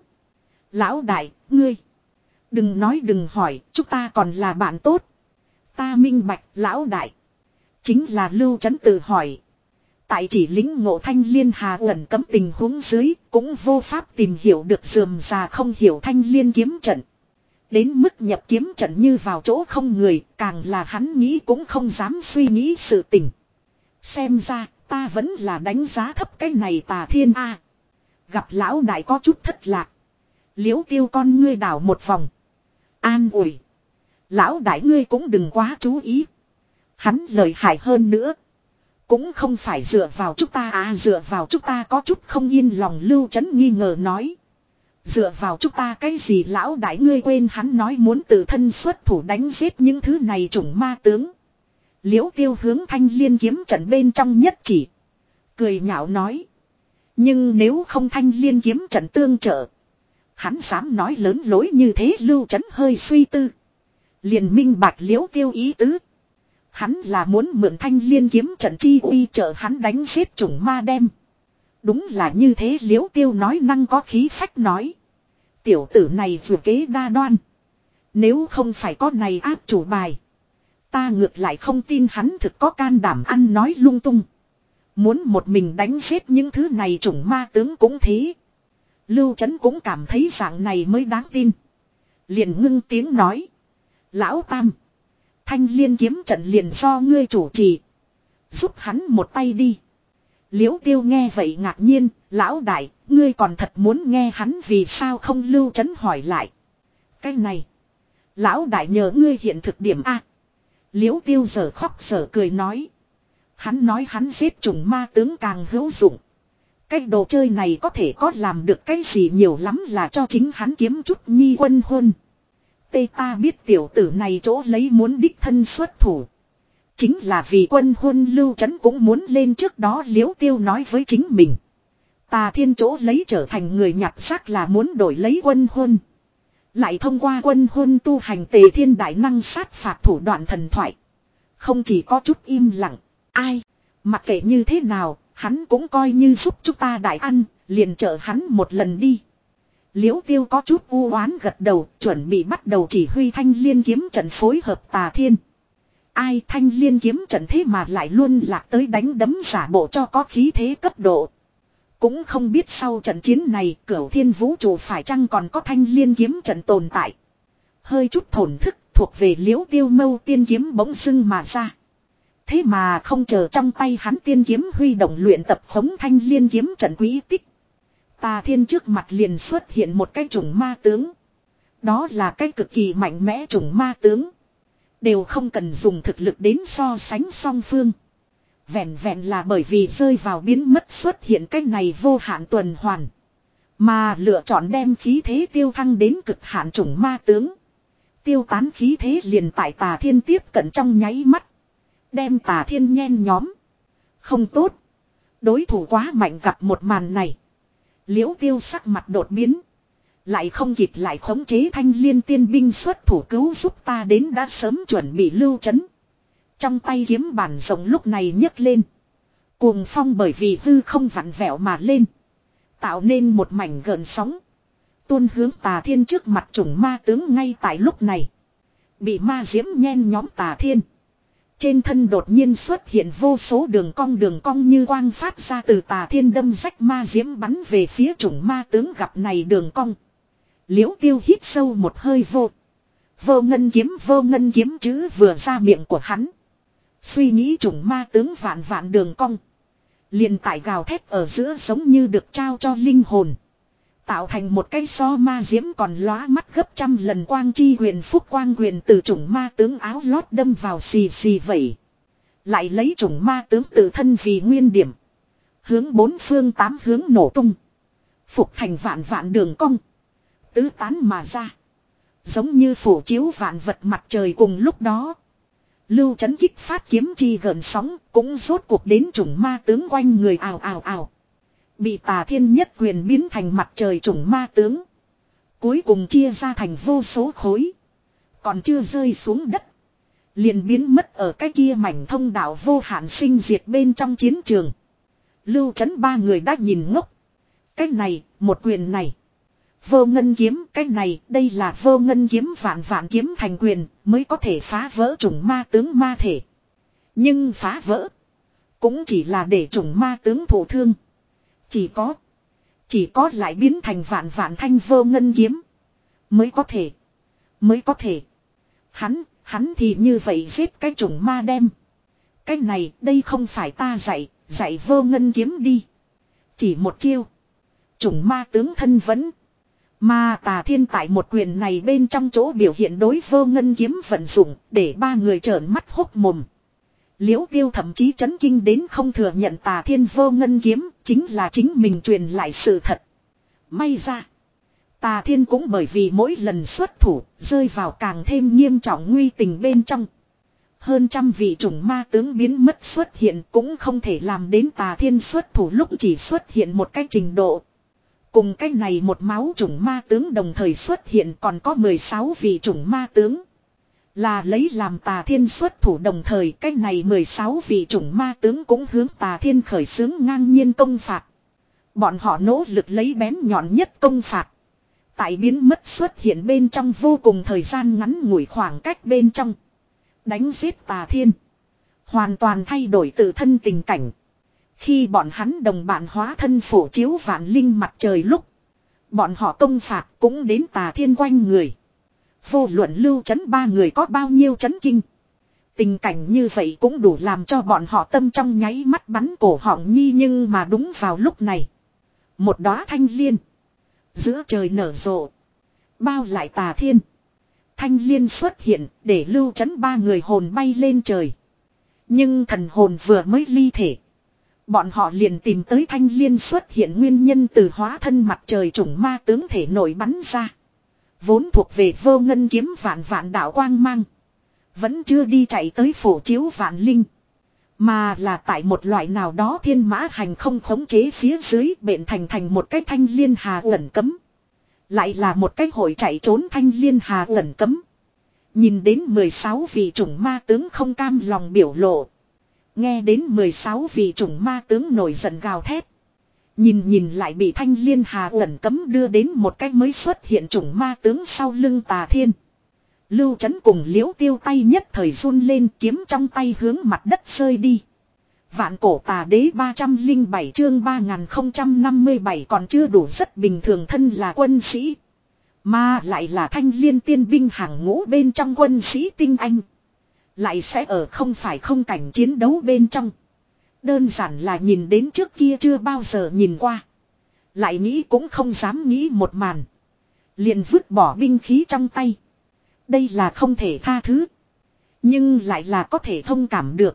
Lão đại, ngươi. Đừng nói đừng hỏi, chúng ta còn là bạn tốt. Ta minh bạch, lão đại. Chính là Lưu Chấn tự hỏi. Tại chỉ lính ngộ thanh liên hà ẩn cấm tình huống dưới, cũng vô pháp tìm hiểu được dườm già không hiểu thanh liên kiếm trận. Đến mức nhập kiếm trận như vào chỗ không người, càng là hắn nghĩ cũng không dám suy nghĩ sự tình. Xem ra, ta vẫn là đánh giá thấp cái này Tà Thiên a. Gặp lão đại có chút thất lạc. Liễu Tiêu con ngươi đảo một vòng. An ủi. Lão đại ngươi cũng đừng quá chú ý. Hắn lợi hại hơn nữa. Cũng không phải dựa vào chúng ta à, dựa vào chúng ta có chút không yên lòng. Lưu Chấn nghi ngờ nói. Dựa vào chúng ta cái gì? Lão đại ngươi quên hắn nói muốn tự thân xuất thủ đánh giết những thứ này chủng ma tướng. Liễu Tiêu hướng Thanh Liên kiếm trận bên trong nhất chỉ. Cười nhạo nói. Nhưng nếu không Thanh Liên kiếm trận tương trợ. Hắn dám nói lớn lối như thế. Lưu Chấn hơi suy tư. Liền minh bạch Liễu Tiêu ý tứ. Hắn là muốn mượn Thanh Liên kiếm trận chi uy trợ hắn đánh giết chủng ma đem. Đúng là như thế. Liễu Tiêu nói năng có khí phách nói. Tiểu tử này vừa kế đa đoan. Nếu không phải có này áp chủ bài. Ta ngược lại không tin hắn thực có can đảm ăn nói lung tung. Muốn một mình đánh giết những thứ này chủng ma tướng cũng thế. Lưu Chấn cũng cảm thấy dạng này mới đáng tin. Liền ngưng tiếng nói. Lão Tam. Thanh Liên kiếm trận liền do ngươi chủ trì. Giúp hắn một tay đi. Liễu Tiêu nghe vậy ngạc nhiên. Lão đại, ngươi còn thật muốn nghe hắn vì sao không? Lưu Chấn hỏi lại. Cái này. Lão đại nhờ ngươi hiện thực điểm A. Liễu Tiêu giờ khóc giờ cười nói. Hắn nói hắn giết trùng ma tướng càng hữu dụng. Cái đồ chơi này có thể có làm được cái gì nhiều lắm là cho chính hắn kiếm chút nhi quân hôn. Tê ta biết tiểu tử này chỗ lấy muốn đích thân xuất thủ. Chính là vì quân hôn. Lưu Chấn cũng muốn lên trước đó. Liễu Tiêu nói với chính mình. Tà Thiên chỗ lấy trở thành người nhặt xác là muốn đổi lấy quân hôn. Lại thông qua quân hôn tu hành Tề Thiên đại năng sát phạt thủ đoạn thần thoại. Không chỉ có chút im lặng. Ai. Mặc kệ như thế nào. Hắn cũng coi như giúp chúng ta đại ăn. Liền trợ hắn một lần đi. Liễu Tiêu có chút u oán gật đầu. Chuẩn bị bắt đầu chỉ huy Thanh Liên kiếm trận phối hợp Tà Thiên. Ai Thanh Liên kiếm trận thế mà lại luôn lạc tới đánh đấm giả bộ cho có khí thế cấp độ. Cũng không biết sau trận chiến này Cửu Thiên vũ trụ phải chăng còn có Thanh Liên kiếm trận tồn tại. Hơi chút thổn thức thuộc về Liễu Tiêu mâu tiên kiếm bỗng dưng mà ra. Thế mà không chờ trong tay hắn tiên kiếm huy động luyện tập khống Thanh Liên kiếm trận quý tích. Tà Thiên trước mặt liền xuất hiện một cái chủng ma tướng. Đó là cái cực kỳ mạnh mẽ chủng ma tướng. Đều không cần dùng thực lực đến so sánh song phương. Vẹn vẹn là bởi vì rơi vào biến mất xuất hiện cái này vô hạn tuần hoàn. Mà lựa chọn đem khí thế tiêu thăng đến cực hạn chủng ma tướng. Tiêu tán khí thế liền tại Tà Thiên tiếp cận trong nháy mắt. Đem Tà Thiên nhen nhóm. Không tốt. Đối thủ quá mạnh gặp một màn này. Liễu Tiêu sắc mặt đột biến. Lại không kịp lại khống chế Thanh Liên tiên binh xuất thủ cứu giúp ta đến đã sớm chuẩn bị Lưu Chấn. Trong tay kiếm bản rồng lúc này nhấc lên. Cuồng phong bởi vì hư không vặn vẹo mà lên. Tạo nên một mảnh gợn sóng. Tuôn hướng Tà Thiên trước mặt chủng ma tướng ngay tại lúc này. Bị ma diễm nhen nhóm Tà Thiên. Trên thân đột nhiên xuất hiện vô số đường cong đường cong như quang phát ra từ Tà Thiên đâm rách ma diễm bắn về phía chủng ma tướng gặp này đường cong. Liễu Tiêu hít sâu một hơi vô. Vô ngân kiếm vô ngân kiếm chữ vừa ra miệng của hắn. Suy nghĩ chủng ma tướng vạn vạn đường cong. Liền tại gào thét ở giữa giống như được trao cho linh hồn. Tạo thành một cái so ma diễm còn lóa mắt gấp trăm lần quang chi huyền phúc quang huyền từ chủng ma tướng áo lót đâm vào xì xì vậy. Lại lấy chủng ma tướng tự thân vì nguyên điểm. Hướng bốn phương tám hướng nổ tung. Phục thành vạn vạn đường cong. Tứ tán mà ra. Giống như phủ chiếu vạn vật mặt trời cùng lúc đó. Lưu Chấn kích phát kiếm chi gợn sóng cũng rốt cuộc đến chủng ma tướng quanh người ào ào ào. Bị Tà Thiên nhất quyền biến thành mặt trời chủng ma tướng. Cuối cùng chia ra thành vô số khối. Còn chưa rơi xuống đất. Liền biến mất ở cái kia mảnh thông đạo vô hạn sinh diệt bên trong chiến trường. Lưu Chấn ba người đã nhìn ngốc. Cái này, một quyền này. Vô ngân kiếm, cái này, đây là vô ngân kiếm vạn vạn kiếm thành quyền, mới có thể phá vỡ chủng ma tướng ma thể. Nhưng phá vỡ, cũng chỉ là để chủng ma tướng thổ thương. Chỉ có, chỉ có lại biến thành vạn vạn thanh vô ngân kiếm. Mới có thể, mới có thể. Hắn, hắn thì như vậy giết cái chủng ma đem. Cái này, đây không phải ta dạy, dạy vô ngân kiếm đi. Chỉ một chiêu. Chủng ma tướng thân vẫn. Mà Tà Thiên tại một quyền này bên trong chỗ biểu hiện đối vô ngân kiếm vận dụng để ba người trợn mắt hốc mồm. Liễu Tiêu thậm chí chấn kinh đến không thừa nhận Tà Thiên vô ngân kiếm chính là chính mình truyền lại sự thật. May ra. Tà Thiên cũng bởi vì mỗi lần xuất thủ rơi vào càng thêm nghiêm trọng nguy tình bên trong. Hơn trăm vị chủng ma tướng biến mất xuất hiện cũng không thể làm đến Tà Thiên xuất thủ lúc chỉ xuất hiện một cái trình độ. Cùng cái này một máu chủng ma tướng đồng thời xuất hiện còn có mười sáu vị chủng ma tướng. Là lấy làm Tà Thiên xuất thủ đồng thời cái này mười sáu vị chủng ma tướng cũng hướng Tà Thiên khởi xướng ngang nhiên công phạt. Bọn họ nỗ lực lấy bén nhọn nhất công phạt. Tại biến mất xuất hiện bên trong vô cùng thời gian ngắn ngủi khoảng cách bên trong. Đánh giết Tà Thiên. Hoàn toàn thay đổi tự thân tình cảnh. Khi bọn hắn đồng bạn hóa thân phổ chiếu vạn linh mặt trời lúc. Bọn họ công phạt cũng đến Tà Thiên quanh người. Vô luận Lưu Chấn ba người có bao nhiêu chấn kinh. Tình cảnh như vậy cũng đủ làm cho bọn họ tâm trong nháy mắt bắn cổ họng nhi, nhưng mà đúng vào lúc này. Một đóa thanh liên. Giữa trời nở rộ. Bao lại Tà Thiên. Thanh liên xuất hiện để Lưu Chấn ba người hồn bay lên trời. Nhưng thần hồn vừa mới ly thể. Bọn họ liền tìm tới thanh liên xuất hiện nguyên nhân từ hóa thân mặt trời chủng ma tướng thể nổi bắn ra. Vốn thuộc về vô ngân kiếm vạn vạn đạo quang mang. Vẫn chưa đi chạy tới phổ chiếu vạn linh. Mà là tại một loại nào đó thiên mã hành không khống chế phía dưới bện thành thành một cái thanh liên hà ẩn cấm. Lại là một cái hội chạy trốn thanh liên hà ẩn cấm. Nhìn đến mười sáu vị chủng ma tướng không cam lòng biểu lộ. Nghe đến mười sáu vị chủng ma tướng nổi giận gào thét. Nhìn nhìn lại bị thanh liên hà ẩn cấm đưa đến một cái mới xuất hiện chủng ma tướng sau lưng Tà Thiên. Lưu Chấn cùng Liễu Tiêu tay nhất thời run lên, kiếm trong tay hướng mặt đất rơi đi. Vạn cổ tà đế ba trăm lẻ bảy chương ba nghìn không trăm năm mươi bảy còn chưa đủ rất bình thường, thân là quân sĩ. Mà lại là thanh liên tiên binh hàng ngũ bên trong quân sĩ tinh anh. Lại sẽ ở không phải không cảnh chiến đấu bên trong. Đơn giản là nhìn đến trước kia chưa bao giờ nhìn qua. Lại nghĩ cũng không dám nghĩ một màn. Liền vứt bỏ binh khí trong tay. Đây là không thể tha thứ. Nhưng lại là có thể thông cảm được.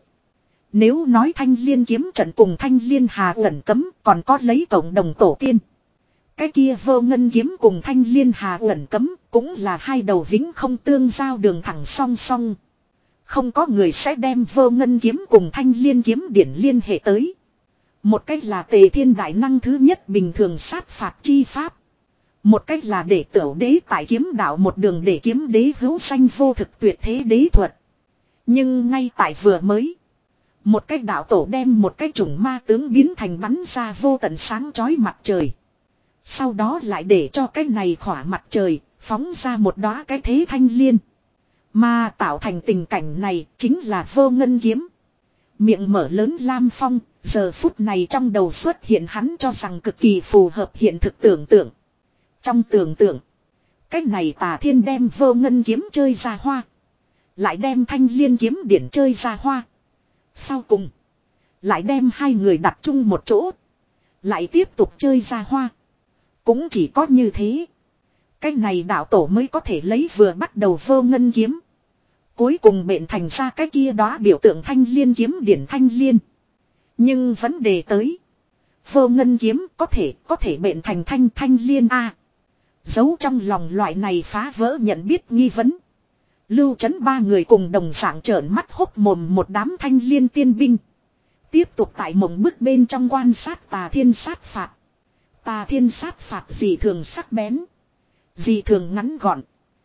Nếu nói thanh liên kiếm trận cùng thanh liên hà ẩn cấm còn có lấy cộng đồng tổ tiên. Cái kia vô ngân kiếm cùng thanh liên hà ẩn cấm cũng là hai đầu vĩnh không tương giao đường thẳng song song. Không có người sẽ đem vô ngân kiếm cùng thanh liên kiếm điển liên hệ tới. Một cách là tề thiên đại năng thứ nhất bình thường sát phạt chi pháp. Một cách là để tiểu đế tại kiếm đạo một đường để kiếm đế hữu sanh vô thực tuyệt thế đế thuật. Nhưng ngay tại vừa mới. Một cách đạo tổ đem một cái chủng ma tướng biến thành bắn ra vô tận sáng chói mặt trời. Sau đó lại để cho cái này khỏa mặt trời phóng ra một đóa cái thế thanh liên. Mà tạo thành tình cảnh này chính là vô ngân kiếm. Miệng mở lớn Lam Phong, giờ phút này trong đầu xuất hiện hắn cho rằng cực kỳ phù hợp hiện thực tưởng tượng. Trong tưởng tượng, cái này Tà Thiên đem vô ngân kiếm chơi ra hoa. Lại đem thanh liên kiếm điển chơi ra hoa. Sau cùng, lại đem hai người đặt chung một chỗ. Lại tiếp tục chơi ra hoa. Cũng chỉ có như thế. Cái này đạo tổ mới có thể lấy vừa bắt đầu vô ngân kiếm. Cuối cùng bện thành ra cái kia đó biểu tượng thanh liên kiếm điển thanh liên. Nhưng vấn đề tới. Vô ngân kiếm có thể có thể bện thành thanh thanh liên A. Giấu trong lòng loại này phá vỡ nhận biết nghi vấn. Lưu Chấn ba người cùng đồng dạng trợn mắt hốc mồm một đám thanh liên tiên binh. Tiếp tục tại mộng bức bên trong quan sát Tà Thiên sát phạt. Tà Thiên sát phạt dị thường sắc bén. Dị thường ngắn gọn.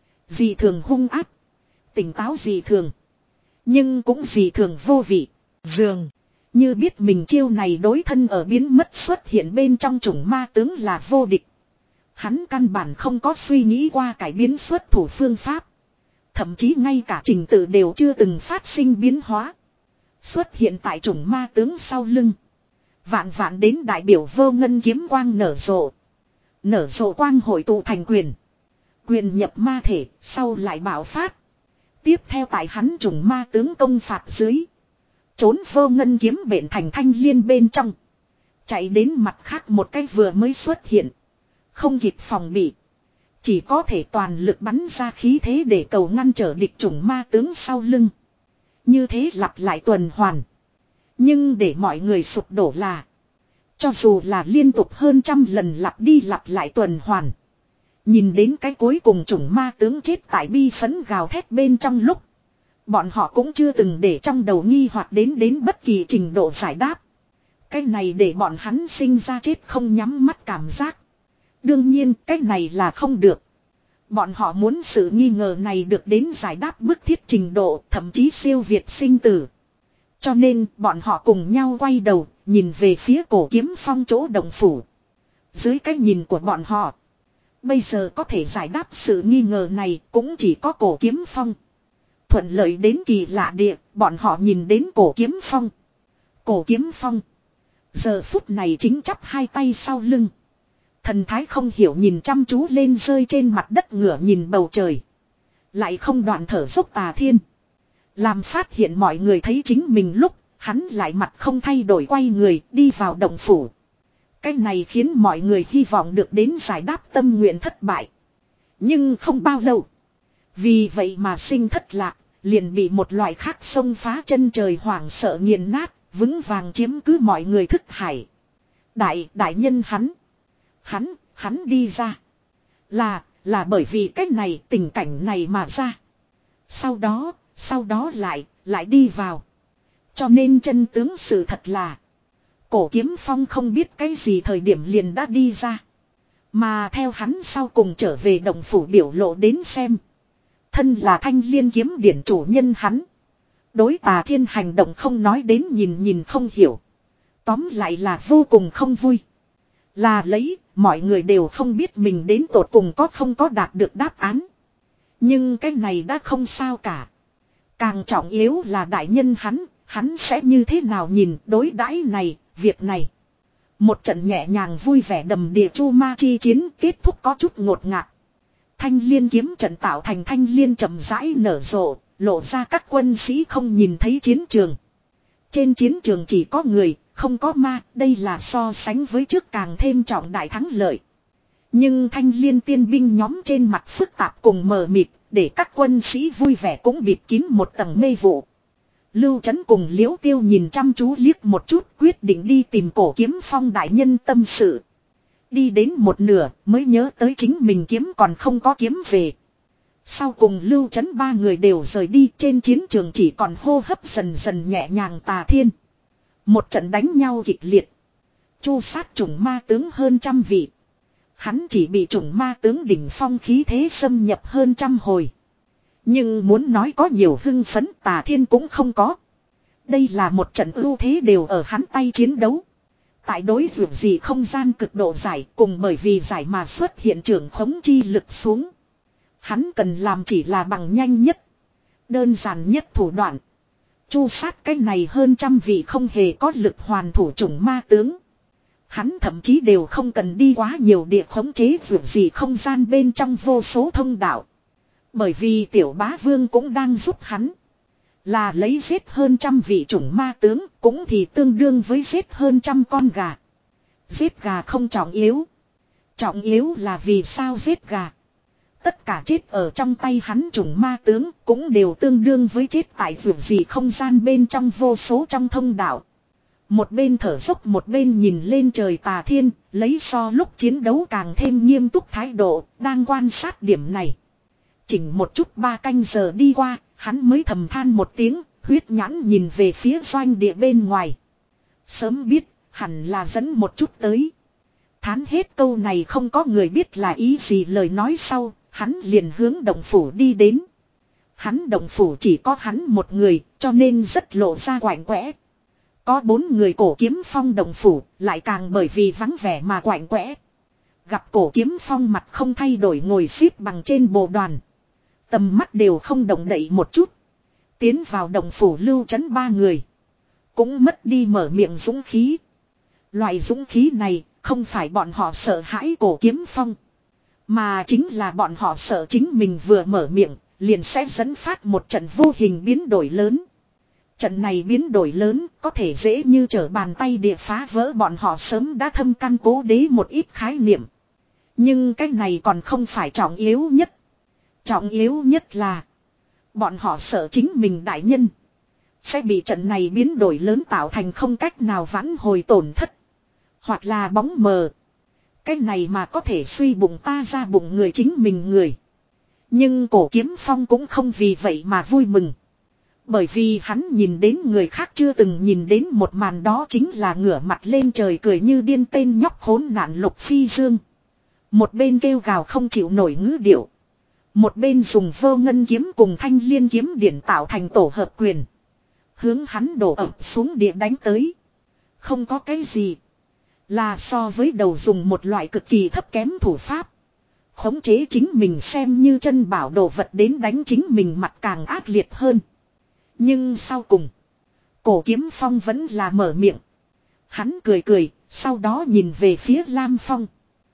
Dị thường hung ác. Tỉnh táo dị thường. Nhưng cũng dị thường vô vị. Dường. Như biết mình chiêu này đối thân ở biến mất xuất hiện bên trong chủng ma tướng là vô địch. Hắn căn bản không có suy nghĩ qua cải biến xuất thủ phương pháp. Thậm chí ngay cả trình tự đều chưa từng phát sinh biến hóa. Xuất hiện tại chủng ma tướng sau lưng. Vạn vạn đến đại biểu vô ngân kiếm quang nở rộ. Nở rộ quang hội tụ thành quyền. Quyền nhập ma thể, sau lại bạo phát. Tiếp theo tại hắn chủng ma tướng công phạt dưới. Trốn vô ngân kiếm bện thành thanh liên bên trong. Chạy đến mặt khác một cái vừa mới xuất hiện. Không kịp phòng bị. Chỉ có thể toàn lực bắn ra khí thế để cầu ngăn trở địch chủng ma tướng sau lưng. Như thế lặp lại tuần hoàn. Nhưng để mọi người sụp đổ là. Cho dù là liên tục hơn trăm lần lặp đi lặp lại tuần hoàn. Nhìn đến cái cuối cùng chủng ma tướng chết tại bi phấn gào thét bên trong lúc. Bọn họ cũng chưa từng để trong đầu nghi hoặc đến đến bất kỳ trình độ giải đáp. Cái này để bọn hắn sinh ra chết không nhắm mắt cảm giác. Đương nhiên cái này là không được. Bọn họ muốn sự nghi ngờ này được đến giải đáp bức thiết trình độ, thậm chí siêu việt sinh tử. Cho nên bọn họ cùng nhau quay đầu, nhìn về phía Cổ Kiếm Phong chỗ động phủ. Dưới cái nhìn của bọn họ, bây giờ có thể giải đáp sự nghi ngờ này cũng chỉ có Cổ Kiếm Phong. Thuận lợi đến kỳ lạ địa, bọn họ nhìn đến Cổ Kiếm Phong. Cổ Kiếm Phong giờ phút này chính chắp hai tay sau lưng. Thần thái không hiểu nhìn chăm chú lên rơi trên mặt đất, ngửa nhìn bầu trời. Lại không đoạn thở dốc Tà Thiên. Làm phát hiện mọi người thấy chính mình lúc, hắn lại mặt không thay đổi quay người đi vào động phủ. Cái này khiến mọi người hy vọng được đến giải đáp tâm nguyện thất bại. Nhưng không bao lâu. Vì vậy mà sinh thất lạc, liền bị một loại khác xông phá chân trời hoảng sợ nghiền nát, vững vàng chiếm cứ mọi người thức hải. Đại, đại nhân hắn. Hắn, hắn đi ra. Là, là bởi vì cách này, tình cảnh này mà ra. Sau đó, sau đó lại, lại đi vào. Cho nên chân tướng sự thật là Cổ Kiếm Phong không biết cái gì thời điểm liền đã đi ra. Mà theo hắn sau cùng trở về động phủ biểu lộ đến xem. Thân là Thanh Liên kiếm điển chủ nhân hắn. Đối Tà Thiên hành động không nói đến nhìn nhìn không hiểu. Tóm lại là vô cùng không vui. Là lấy, mọi người đều không biết mình đến tột cùng có không có đạt được đáp án. Nhưng cái này đã không sao cả. Càng trọng yếu là đại nhân hắn, hắn sẽ như thế nào nhìn đối đãi này, việc này. Một trận nhẹ nhàng vui vẻ đầm đìa chu ma chi chiến kết thúc có chút ngột ngạt. Thanh Liên kiếm trận tạo thành thanh liên chậm rãi nở rộ, lộ ra các quân sĩ không nhìn thấy chiến trường. Trên chiến trường chỉ có người, không có ma, đây là so sánh với trước càng thêm trọng đại thắng lợi. Nhưng Thanh Liên tiên binh nhóm trên mặt phức tạp cùng mờ mịt, để các quân sĩ vui vẻ cũng bịt kín một tầng mê vụ. Lưu Trấn cùng Liễu Tiêu nhìn chăm chú liếc một chút, quyết định đi tìm Cổ Kiếm Phong đại nhân tâm sự. Đi đến một nửa mới nhớ tới chính mình kiếm còn không có kiếm về. Sau cùng Lưu Trấn ba người đều rời đi, trên chiến trường chỉ còn hô hấp dần dần nhẹ nhàng Tà Thiên. Một trận đánh nhau kịch liệt. Chu sát chủng ma tướng hơn trăm vị. Hắn chỉ bị chủng ma tướng đỉnh phong khí thế xâm nhập hơn trăm hồi. Nhưng muốn nói có nhiều hưng phấn Tà Thiên cũng không có. Đây là một trận ưu thế đều ở hắn tay chiến đấu. Tại đối vượt gì không gian cực độ giải cùng bởi vì giải mà xuất hiện trưởng khống chi lực xuống. Hắn cần làm chỉ là bằng nhanh nhất. Đơn giản nhất thủ đoạn. Chu sát cái này hơn trăm vị không hề có lực hoàn thủ chủng ma tướng. Hắn thậm chí đều không cần đi quá nhiều địa khống chế vượt gì không gian bên trong vô số thông đạo. Bởi vì tiểu bá vương cũng đang giúp hắn. Là lấy giết hơn trăm vị chủng ma tướng cũng thì tương đương với giết hơn trăm con gà. Giết gà không trọng yếu. Trọng yếu là vì sao giết gà. Tất cả chết ở trong tay hắn chủng ma tướng cũng đều tương đương với chết tại vượt gì không gian bên trong vô số trong thông đạo. Một bên thở dốc một bên nhìn lên trời Tà Thiên, lấy so lúc chiến đấu càng thêm nghiêm túc thái độ, đang quan sát điểm này. Chỉnh một chút ba canh giờ đi qua, hắn mới thầm than một tiếng, huyết nhãn nhìn về phía doanh địa bên ngoài. Sớm biết, hẳn là dẫn một chút tới. Thán hết câu này không có người biết là ý gì lời nói sau, hắn liền hướng động phủ đi đến. Hắn động phủ chỉ có hắn một người, cho nên rất lộ ra quạnh quẽ. Có bốn người Cổ Kiếm Phong động phủ, lại càng bởi vì vắng vẻ mà quạnh quẽ. Gặp Cổ Kiếm Phong mặt không thay đổi ngồi xếp bằng trên bồ đoàn. Tầm mắt đều không động đậy một chút. Tiến vào động phủ Lưu Trấn ba người. Cũng mất đi mở miệng dũng khí. Loại dũng khí này không phải bọn họ sợ hãi Cổ Kiếm Phong. Mà chính là bọn họ sợ chính mình vừa mở miệng, liền sẽ dẫn phát một trận vô hình biến đổi lớn. Trận này biến đổi lớn có thể dễ như trở bàn tay địa phá vỡ bọn họ sớm đã thâm căn cố đế một ít khái niệm. Nhưng cái này còn không phải trọng yếu nhất. Trọng yếu nhất là bọn họ sợ chính mình đại nhân sẽ bị trận này biến đổi lớn tạo thành không cách nào vãn hồi tổn thất. Hoặc là bóng mờ. Cái này mà có thể suy bụng ta ra bụng người chính mình người. Nhưng Cổ Kiếm Phong cũng không vì vậy mà vui mừng. Bởi vì hắn nhìn đến người khác chưa từng nhìn đến một màn, đó chính là ngửa mặt lên trời cười như điên tên nhóc khốn nạn Lục Phi Dương. Một bên kêu gào không chịu nổi ngữ điệu. Một bên dùng vô ngân kiếm cùng thanh liên kiếm điển tạo thành tổ hợp quyền. Hướng hắn đổ ập xuống địa đánh tới. Không có cái gì. Là so với đầu dùng một loại cực kỳ thấp kém thủ pháp. Khống chế chính mình xem như chân bảo đồ vật đến đánh chính mình mặt càng ác liệt hơn. Nhưng sau cùng. Cổ Kiếm Phong vẫn là mở miệng. Hắn cười cười. Sau đó nhìn về phía Lam Phong.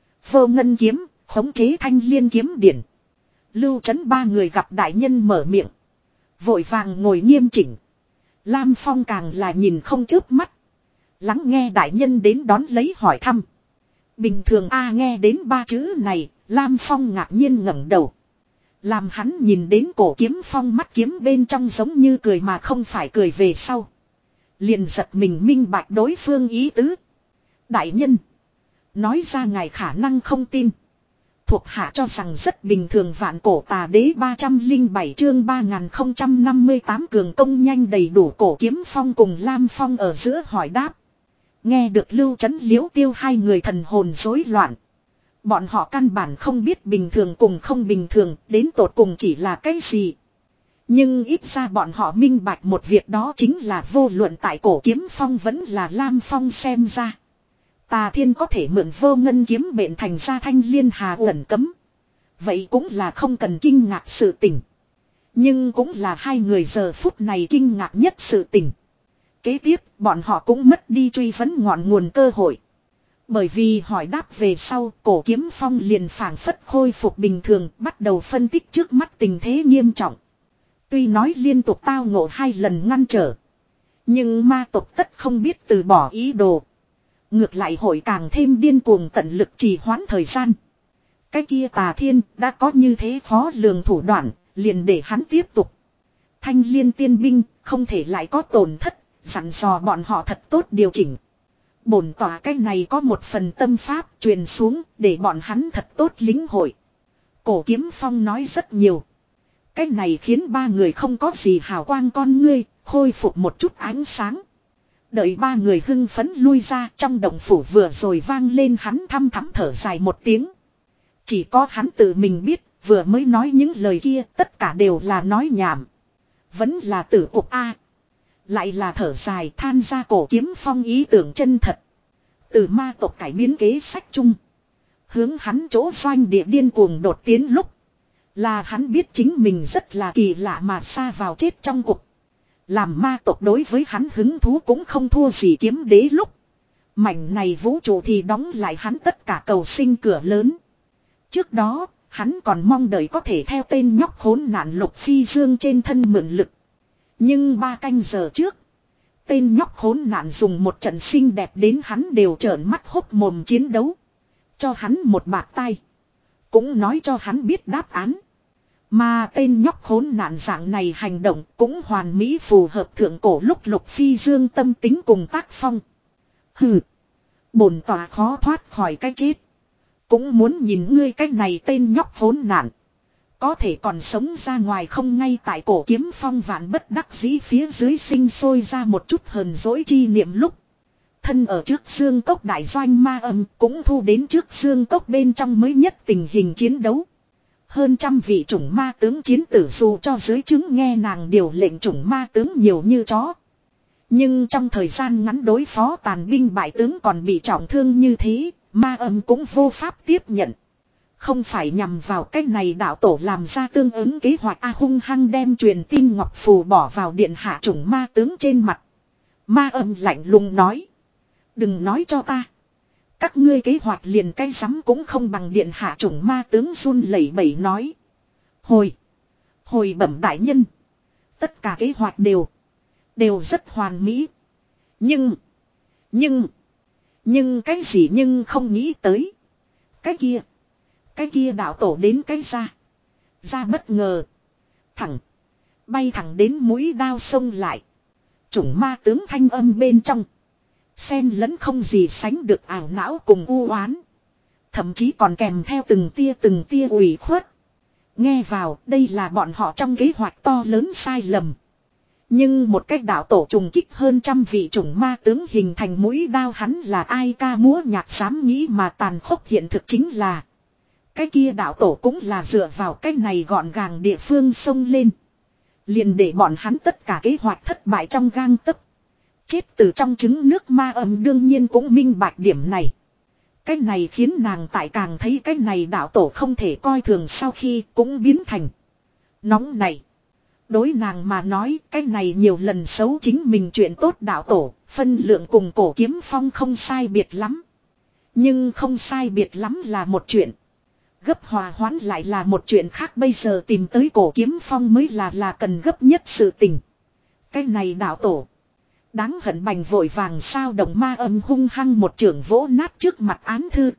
Vô ngân kiếm. Khống chế thanh liên kiếm điển. Lưu Trấn ba người gặp đại nhân mở miệng. Vội vàng ngồi nghiêm chỉnh. Lam Phong càng là nhìn không chớp mắt. Lắng nghe đại nhân đến đón lấy hỏi thăm. Bình thường a nghe đến ba chữ này. Lam Phong ngạc nhiên ngẩng đầu. Làm hắn nhìn đến Cổ Kiếm Phong mắt kiếm bên trong giống như cười mà không phải cười về sau. Liền giật mình minh bạch đối phương ý tứ. Đại nhân. Nói ra ngài khả năng không tin. Thuộc hạ cho rằng rất bình thường. Vạn Cổ Tà Đế ba trăm lẻ bảy chương ba nghìn không trăm năm mươi tám cường công nhanh đầy đủ. Cổ Kiếm Phong cùng Lam Phong ở giữa hỏi đáp. Nghe được Lưu Trấn Liễu Tiêu hai người thần hồn rối loạn. Bọn họ căn bản không biết bình thường cùng không bình thường đến tột cùng chỉ là cái gì. Nhưng ít ra bọn họ minh bạch một việc, đó chính là vô luận tại Cổ Kiếm Phong vẫn là Lam Phong xem ra. Tà Thiên có thể mượn vô ngân kiếm bện thành ra thanh liên hà uẩn cấm. Vậy cũng là không cần kinh ngạc sự tình. Nhưng cũng là hai người giờ phút này kinh ngạc nhất sự tình. Kế tiếp bọn họ cũng mất đi truy vấn ngọn nguồn cơ hội. Bởi vì hỏi đáp về sau, Cổ Kiếm Phong liền phảng phất khôi phục bình thường, bắt đầu phân tích trước mắt tình thế nghiêm trọng. Tuy nói liên tục tao ngộ hai lần ngăn trở. Nhưng ma tộc tất không biết từ bỏ ý đồ. Ngược lại hội càng thêm điên cuồng tận lực trì hoãn thời gian. Cái kia Tà Thiên đã có như thế khó lường thủ đoạn, liền để hắn tiếp tục. Thanh liên tiên binh không thể lại có tổn thất, dặn dò bọn họ thật tốt điều chỉnh. Bổn tỏa cái này có một phần tâm pháp truyền xuống để bọn hắn thật tốt lính hội. Cổ Kiếm Phong nói rất nhiều. Cái này khiến ba người không có gì hào quang con ngươi, khôi phục một chút ánh sáng. Đợi ba người hưng phấn lui ra, trong động phủ vừa rồi vang lên hắn thăm thắm thở dài một tiếng. Chỉ có hắn tự mình biết, vừa mới nói những lời kia tất cả đều là nói nhảm. Vẫn là tử cục A. Lại là thở dài than ra Cổ Kiếm Phong ý tưởng chân thật. Từ ma tộc cải biến kế sách chung. Hướng hắn chỗ doanh địa điên cuồng đột tiến lúc. Là hắn biết chính mình rất là kỳ lạ mà xa vào chết trong cục. Làm ma tộc đối với hắn hứng thú cũng không thua gì Kiếm Đế lúc. Mảnh này vũ trụ thì đóng lại hắn tất cả cầu sinh cửa lớn. Trước đó, hắn còn mong đợi có thể theo tên nhóc khốn nạn Lục Phi Dương trên thân mượn lực. Nhưng ba canh giờ trước, tên nhóc khốn nạn dùng một trận xinh đẹp đến hắn đều trợn mắt hốc mồm chiến đấu. Cho hắn một bạt tay. Cũng nói cho hắn biết đáp án. Mà tên nhóc khốn nạn dạng này hành động cũng hoàn mỹ phù hợp thượng cổ lúc Lục Phi Dương tâm tính cùng tác phong. Hừ. Bổn tỏa khó thoát khỏi cái chết. Cũng muốn nhìn ngươi cái này tên nhóc khốn nạn. Có thể còn sống ra ngoài không. Ngay tại Cổ Kiếm Phong vạn bất đắc dĩ phía dưới sinh sôi ra một chút hờn dỗi chi niệm lúc. Thân ở trước xương cốc đại doanh ma âm cũng thu đến trước xương cốc bên trong mới nhất tình hình chiến đấu. Hơn trăm vị chủng ma tướng chiến tử dù cho dưới chứng nghe nàng điều lệnh chủng ma tướng nhiều như chó. Nhưng trong thời gian ngắn đối phó tàn binh bại tướng còn bị trọng thương như thế, ma âm cũng vô pháp tiếp nhận. Không phải nhằm vào cái này đạo tổ làm ra tương ứng kế hoạch A hung hăng đem truyền tin ngọc phù bỏ vào điện hạ chủng ma tướng trên mặt. Ma âm lạnh lùng nói. Đừng nói cho ta. Các ngươi kế hoạch liền cái rắm cũng không bằng điện hạ chủng ma tướng run lẩy bẩy nói. Hồi. Hồi bẩm đại nhân. Tất cả kế hoạch đều. Đều rất hoàn mỹ. Nhưng. Nhưng. Nhưng cái gì nhưng không nghĩ tới. Cái kia. Cái kia đạo tổ đến cái ra. Ra bất ngờ. Thẳng. Bay thẳng đến mũi đao xông lại. Chủng ma tướng thanh âm bên trong. Xen lẫn không gì sánh được ảo não cùng u oán. Thậm chí còn kèm theo từng tia từng tia ủy khuất. Nghe vào đây là bọn họ trong kế hoạch to lớn sai lầm. Nhưng một cách đạo tổ trùng kích hơn trăm vị chủng ma tướng hình thành mũi đao, hắn là ai ca múa nhạc dám nghĩ mà tàn khốc hiện thực chính là. Cái kia đạo tổ cũng là dựa vào cái này gọn gàng địa phương xông lên. Liền để bọn hắn tất cả kế hoạch thất bại trong gang tấc. Chết từ trong trứng nước ma âm đương nhiên cũng minh bạch điểm này. Cái này khiến nàng tại càng thấy cái này đạo tổ không thể coi thường, sau khi cũng biến thành nóng này. Đối nàng mà nói cái này nhiều lần xấu chính mình chuyện tốt đạo tổ, phân lượng cùng Cổ Kiếm Phong không sai biệt lắm. Nhưng không sai biệt lắm là một chuyện. Gấp hòa hoãn lại là một chuyện khác, bây giờ tìm tới Cổ Kiếm Phong mới là là cần gấp nhất sự tình. Cái này đạo tổ. Đáng hận bành vội vàng sao động ma âm hung hăng một trường vỗ nát trước mặt án thư.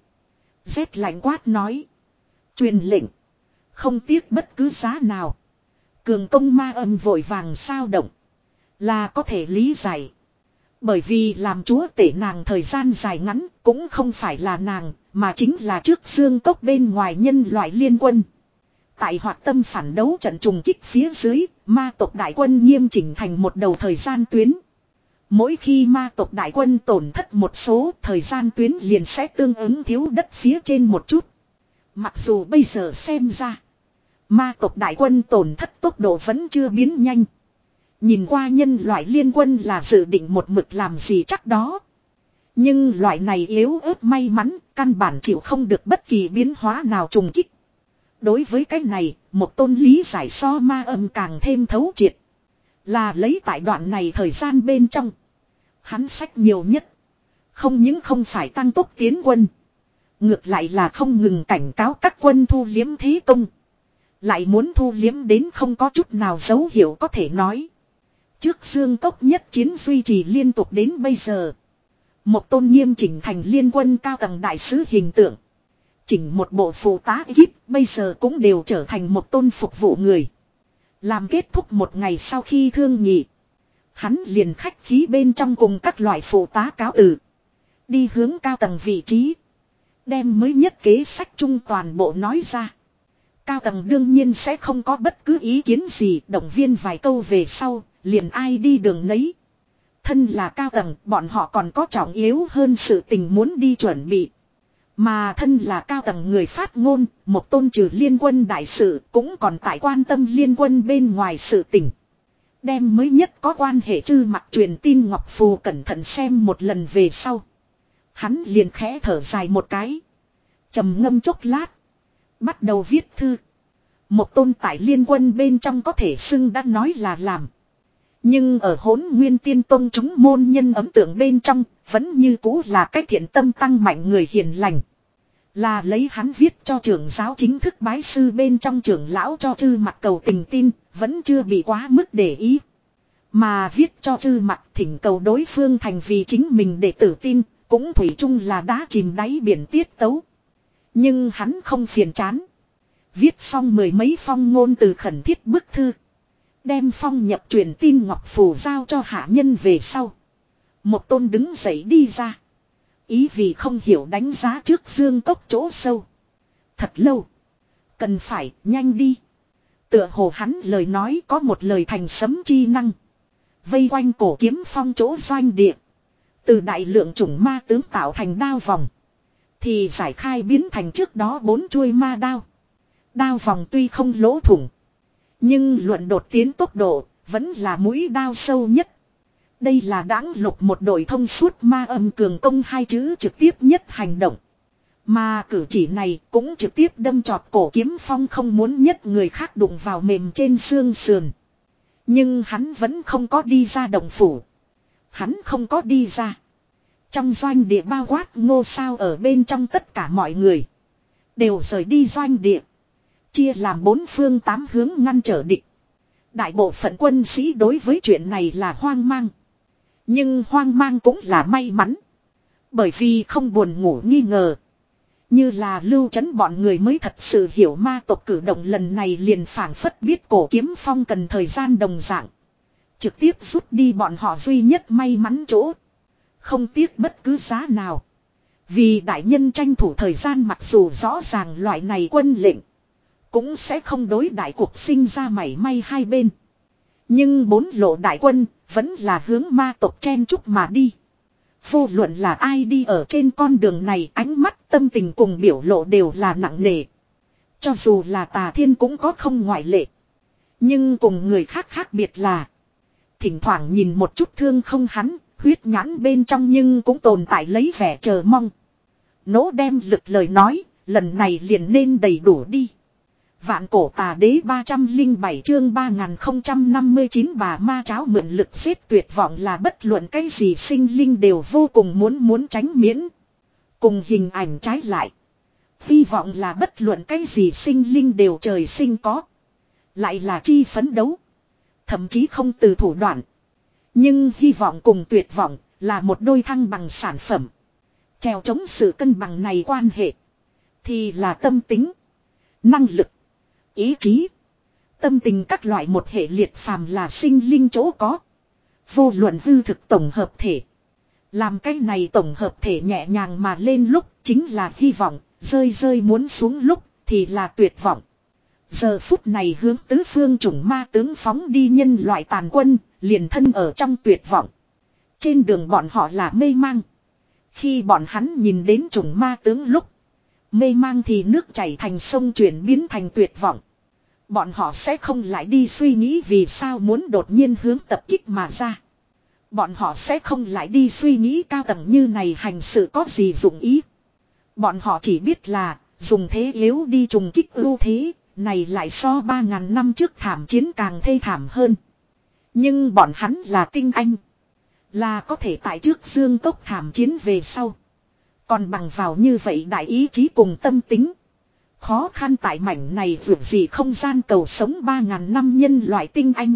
Rét lạnh quát nói. Truyền lệnh. Không tiếc bất cứ giá nào. Cường công ma âm vội vàng sao động. Là có thể lý giải. Bởi vì làm chúa tể nàng thời gian dài ngắn cũng không phải là nàng, mà chính là trước xương cốc bên ngoài nhân loại liên quân. Tại hoạt tâm phản đấu trận trùng kích phía dưới, ma tộc đại quân nghiêm chỉnh thành một đầu thời gian tuyến. Mỗi khi ma tộc đại quân tổn thất một số, thời gian tuyến liền sẽ tương ứng thiếu đất phía trên một chút. Mặc dù bây giờ xem ra, ma tộc đại quân tổn thất tốc độ vẫn chưa biến nhanh. Nhìn qua nhân loại liên quân là dự định một mực làm gì chắc đó. Nhưng loại này yếu ớt may mắn, căn bản chịu không được bất kỳ biến hóa nào trùng kích. Đối với cái này, một tôn lý giải so ma âm càng thêm thấu triệt. Là lấy tại đoạn này thời gian bên trong. Hắn sách nhiều nhất. Không những không phải tăng tốc tiến quân. Ngược lại là không ngừng cảnh cáo các quân thu liếm thế công. Lại muốn thu liếm đến không có chút nào dấu hiệu có thể nói. Trước xương cốc nhất chiến duy trì liên tục đến bây giờ. Một tôn nghiêm chỉnh thành liên quân cao tầng đại sứ hình tượng. Chỉnh một bộ phụ tá ekip bây giờ cũng đều trở thành một tôn phục vụ người. Làm kết thúc một ngày sau khi thương nghị. Hắn liền khách khí bên trong cùng các loại phụ tá cáo từ. Đi hướng cao tầng vị trí. Đem mới nhất kế sách chung toàn bộ nói ra. Cao tầng đương nhiên sẽ không có bất cứ ý kiến gì, động viên vài câu về sau, liền ai đi đường nấy. Thân là cao tầng, bọn họ còn có trọng yếu hơn sự tình muốn đi chuẩn bị. Mà thân là cao tầng người phát ngôn, một tôn trừ liên quân đại sự cũng còn tại quan tâm liên quân bên ngoài sự tình. Đem mới nhất có quan hệ chư mặt truyền tin ngọc phù cẩn thận xem một lần về sau. Hắn liền khẽ thở dài một cái. Trầm ngâm chốc lát. Bắt đầu viết thư. Một tôn tại liên quân bên trong có thể xưng đã nói là làm. Nhưng ở Hỗn Nguyên Tiên Tông chúng môn nhân ấn tượng bên trong, vẫn như cũ là cái thiện tâm tăng mạnh người hiền lành. Là lấy hắn viết cho trưởng giáo chính thức bái sư bên trong trưởng lão cho chư mặt cầu tình tin, vẫn chưa bị quá mức để ý. Mà viết cho chư mặt thỉnh cầu đối phương thành vì chính mình để tử tin, cũng thủy chung là đá chìm đáy biển tiết tấu. Nhưng hắn không phiền chán. Viết xong mười mấy phong ngôn từ khẩn thiết bức thư. Đem phong nhập truyền tin ngọc phù giao cho hạ nhân về sau. Một tôn đứng dậy đi ra. Ý vì không hiểu đánh giá trước dương cốc chỗ sâu. Thật lâu. Cần phải nhanh đi. Tựa hồ hắn lời nói có một lời thành sấm chi năng. Vây quanh Cổ Kiếm Phong chỗ doanh địa. Từ đại lượng chủng ma tướng tạo thành đao vòng. Thì giải khai biến thành trước đó bốn chuôi ma đao. Đao vòng tuy không lỗ thủng. Nhưng luận đột tiến tốc độ, vẫn là mũi đao sâu nhất. Đây là đãng lục một đội thông suốt ma âm cường công hai chữ trực tiếp nhất hành động. Mà cử chỉ này cũng trực tiếp đâm chọt Cổ Kiếm Phong không muốn nhất người khác đụng vào mềm trên xương sườn. Nhưng hắn vẫn không có đi ra động phủ. Hắn không có đi ra. Trong doanh địa bao quát Ngô Sao ở bên trong tất cả mọi người. Đều rời đi doanh địa. Chia làm bốn phương tám hướng ngăn trở địch. Đại bộ phận quân sĩ đối với chuyện này là hoang mang. Nhưng hoang mang cũng là may mắn. Bởi vì không buồn ngủ nghi ngờ. Như là Lưu Trấn bọn người mới thật sự hiểu ma tộc cử động lần này liền phảng phất biết Cổ Kiếm Phong cần thời gian đồng dạng. Trực tiếp rút đi bọn họ duy nhất may mắn chỗ. Không tiếc bất cứ giá nào. Vì đại nhân tranh thủ thời gian mặc dù rõ ràng loại này quân lệnh. Cũng sẽ không đối đại cuộc sinh ra mảy may hai bên. Nhưng bốn lộ đại quân vẫn là hướng ma tộc chen chúc mà đi. Vô luận là ai đi ở trên con đường này, ánh mắt, tâm tình cùng biểu lộ đều là nặng nề. Cho dù là Tà Thiên cũng có không ngoại lệ. Nhưng cùng người khác khác biệt là, thỉnh thoảng nhìn một chút thương không hắn, huyết nhãn bên trong nhưng cũng tồn tại lấy vẻ chờ mong. Nỗ đem lực lời nói, lần này liền nên đầy đủ đi. Vạn cổ tà đế ba trăm lẻ bảy chương ba nghìn không trăm năm mươi chín bà ma cháo mượn lực xếp tuyệt vọng là bất luận cái gì sinh linh đều vô cùng muốn muốn tránh miễn. Cùng hình ảnh trái lại. Hy vọng là bất luận cái gì sinh linh đều trời sinh có. Lại là chi phấn đấu. Thậm chí không từ thủ đoạn. Nhưng hy vọng cùng tuyệt vọng là một đôi thăng bằng sản phẩm. Treo chống sự cân bằng này quan hệ. Thì là tâm tính. Năng lực. Ý chí. Tâm tình các loại một hệ liệt phàm là sinh linh chỗ có. Vô luận hư thực tổng hợp thể. Làm cái này tổng hợp thể nhẹ nhàng mà lên lúc chính là hy vọng. Rơi rơi muốn xuống lúc thì là tuyệt vọng. Giờ phút này hướng tứ phương chủng ma tướng phóng đi nhân loại tàn quân, liền thân ở trong tuyệt vọng. Trên đường bọn họ là mê mang. Khi bọn hắn nhìn đến chủng ma tướng lúc, mê mang thì nước chảy thành sông chuyển biến thành tuyệt vọng. Bọn họ sẽ không lại đi suy nghĩ vì sao muốn đột nhiên hướng tập kích mà ra. Bọn họ sẽ không lại đi suy nghĩ cao tầng như này hành sự có gì dụng ý. Bọn họ chỉ biết là dùng thế yếu đi trùng kích ưu thế. Này lại so ba ngàn năm trước thảm chiến càng thê thảm hơn. Nhưng bọn hắn là tinh anh. Là có thể tại trước dương tốc thảm chiến về sau. Còn bằng vào như vậy đại ý chí cùng tâm tính. Khó khăn tại mảnh này vượt gì không gian cầu sống ba ngàn năm nhân loại tinh anh.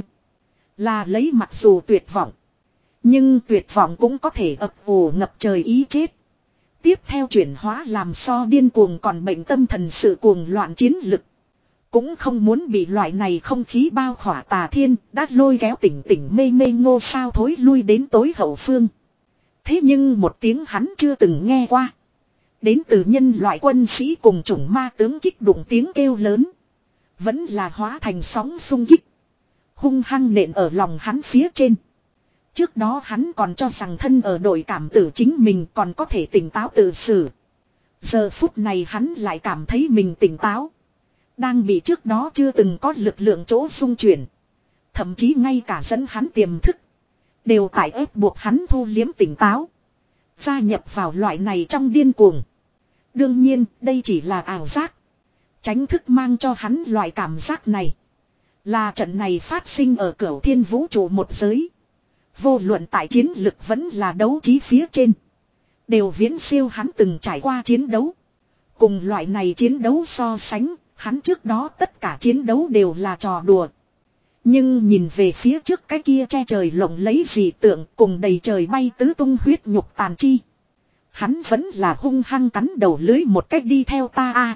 Là lấy mặc dù tuyệt vọng. Nhưng tuyệt vọng cũng có thể ập ủ ngập trời ý chết. Tiếp theo chuyển hóa làm so điên cuồng còn bệnh tâm thần sự cuồng loạn chiến lực. Cũng không muốn bị loại này không khí bao khỏa Tà Thiên đã lôi kéo tỉnh tỉnh mê mê ngô sao thối lui đến tối hậu phương. Thế nhưng một tiếng hắn chưa từng nghe qua. Đến từ nhân loại quân sĩ cùng chủng ma tướng kích đụng tiếng kêu lớn. Vẫn là hóa thành sóng xung kích. Hung hăng nện ở lòng hắn phía trên. Trước đó hắn còn cho rằng thân ở đội cảm tử chính mình còn có thể tỉnh táo tự xử. Giờ phút này hắn lại cảm thấy mình tỉnh táo. Đang bị trước đó chưa từng có lực lượng chỗ xung chuyển. Thậm chí ngay cả dẫn hắn tiềm thức. Đều tại ép buộc hắn thu liếm tỉnh táo. Gia nhập vào loại này trong điên cuồng. Đương nhiên đây chỉ là ảo giác. Tránh thức mang cho hắn loại cảm giác này. Là trận này phát sinh ở cửu thiên vũ trụ một giới. Vô luận tại chiến lực vẫn là đấu trí phía trên. Đều viễn siêu hắn từng trải qua chiến đấu. Cùng loại này chiến đấu so sánh. Hắn trước đó tất cả chiến đấu đều là trò đùa. Nhưng nhìn về phía trước cái kia che trời lộng lấy dị tượng cùng đầy trời bay tứ tung huyết nhục tàn chi. Hắn vẫn là hung hăng cắn đầu lưới một cách đi theo ta a.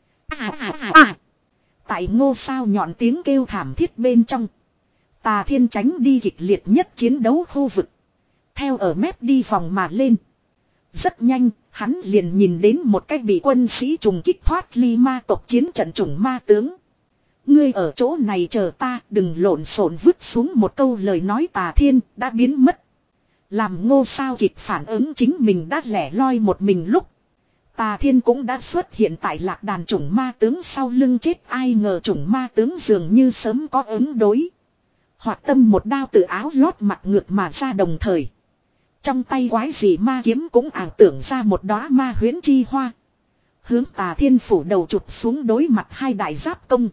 À, à, à, à. Tại ngô sao nhọn tiếng kêu thảm thiết bên trong. Tà Thiên tránh đi kịch liệt nhất chiến đấu khu vực. Theo ở mép đi vòng mà lên. Rất nhanh, hắn liền nhìn đến một cách bị quân sĩ trùng kích thoát ly ma tộc chiến trận chủng ma tướng. Ngươi ở chỗ này chờ ta, đừng lộn xộn vứt xuống một câu lời nói Tà Thiên đã biến mất. Làm ngô sao kịp phản ứng chính mình đã lẻ loi một mình lúc. Tà Thiên cũng đã xuất hiện tại lạc đàn chủng ma tướng sau lưng chết ai ngờ chủng ma tướng dường như sớm có ứng đối. Hoặc tâm một đao tự áo lót mặt ngược mà ra đồng thời. Trong tay quái dị ma kiếm cũng ảo tưởng ra một đóa ma huyễn chi hoa. Hướng Tà Thiên phủ đầu chụp xuống đối mặt hai đại giáp công.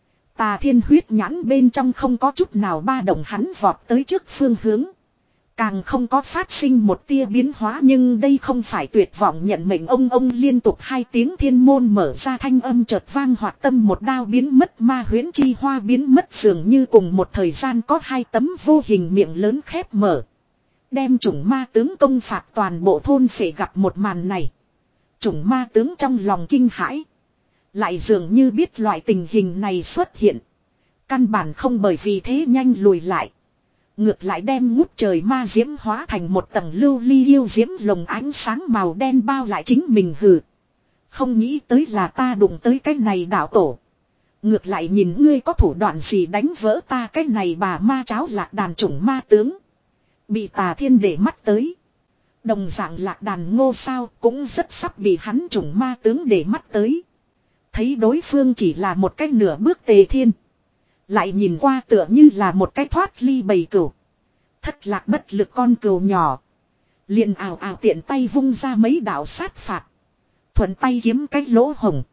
Tà Thiên huyết nhãn bên trong không có chút nào ba động hắn vọt tới trước phương hướng. Càng không có phát sinh một tia biến hóa nhưng đây không phải tuyệt vọng nhận mệnh ông ông liên tục hai tiếng thiên môn mở ra thanh âm chợt vang hoạt tâm một đao biến mất ma huyễn chi hoa biến mất dường như cùng một thời gian có hai tấm vô hình miệng lớn khép mở. Đem chủng ma tướng công phạt toàn bộ thôn phệ gặp một màn này. Chủng ma tướng trong lòng kinh hãi. Lại dường như biết loại tình hình này xuất hiện. Căn bản không bởi vì thế nhanh lùi lại. Ngược lại đem ngút trời ma diễm hóa thành một tầng lưu ly yêu diễm lồng ánh sáng màu đen bao lại chính mình hừ. Không nghĩ tới là ta đụng tới cái này đạo tổ. Ngược lại nhìn ngươi có thủ đoạn gì đánh vỡ ta cái này bà ma cháo lạc đàn chủng ma tướng. Bị Tà Thiên để mắt tới. Đồng dạng lạc đàn Ngô Sao cũng rất sắp bị hắn chủng ma tướng để mắt tới. Thấy đối phương chỉ là một cái nửa bước Tề Thiên. Lại nhìn qua tựa như là một cái thoát ly bầy cừu. Thất lạc bất lực con cừu nhỏ. Liền ào ào tiện tay vung ra mấy đạo sát phạt. Thuận tay kiếm cái lỗ hồng.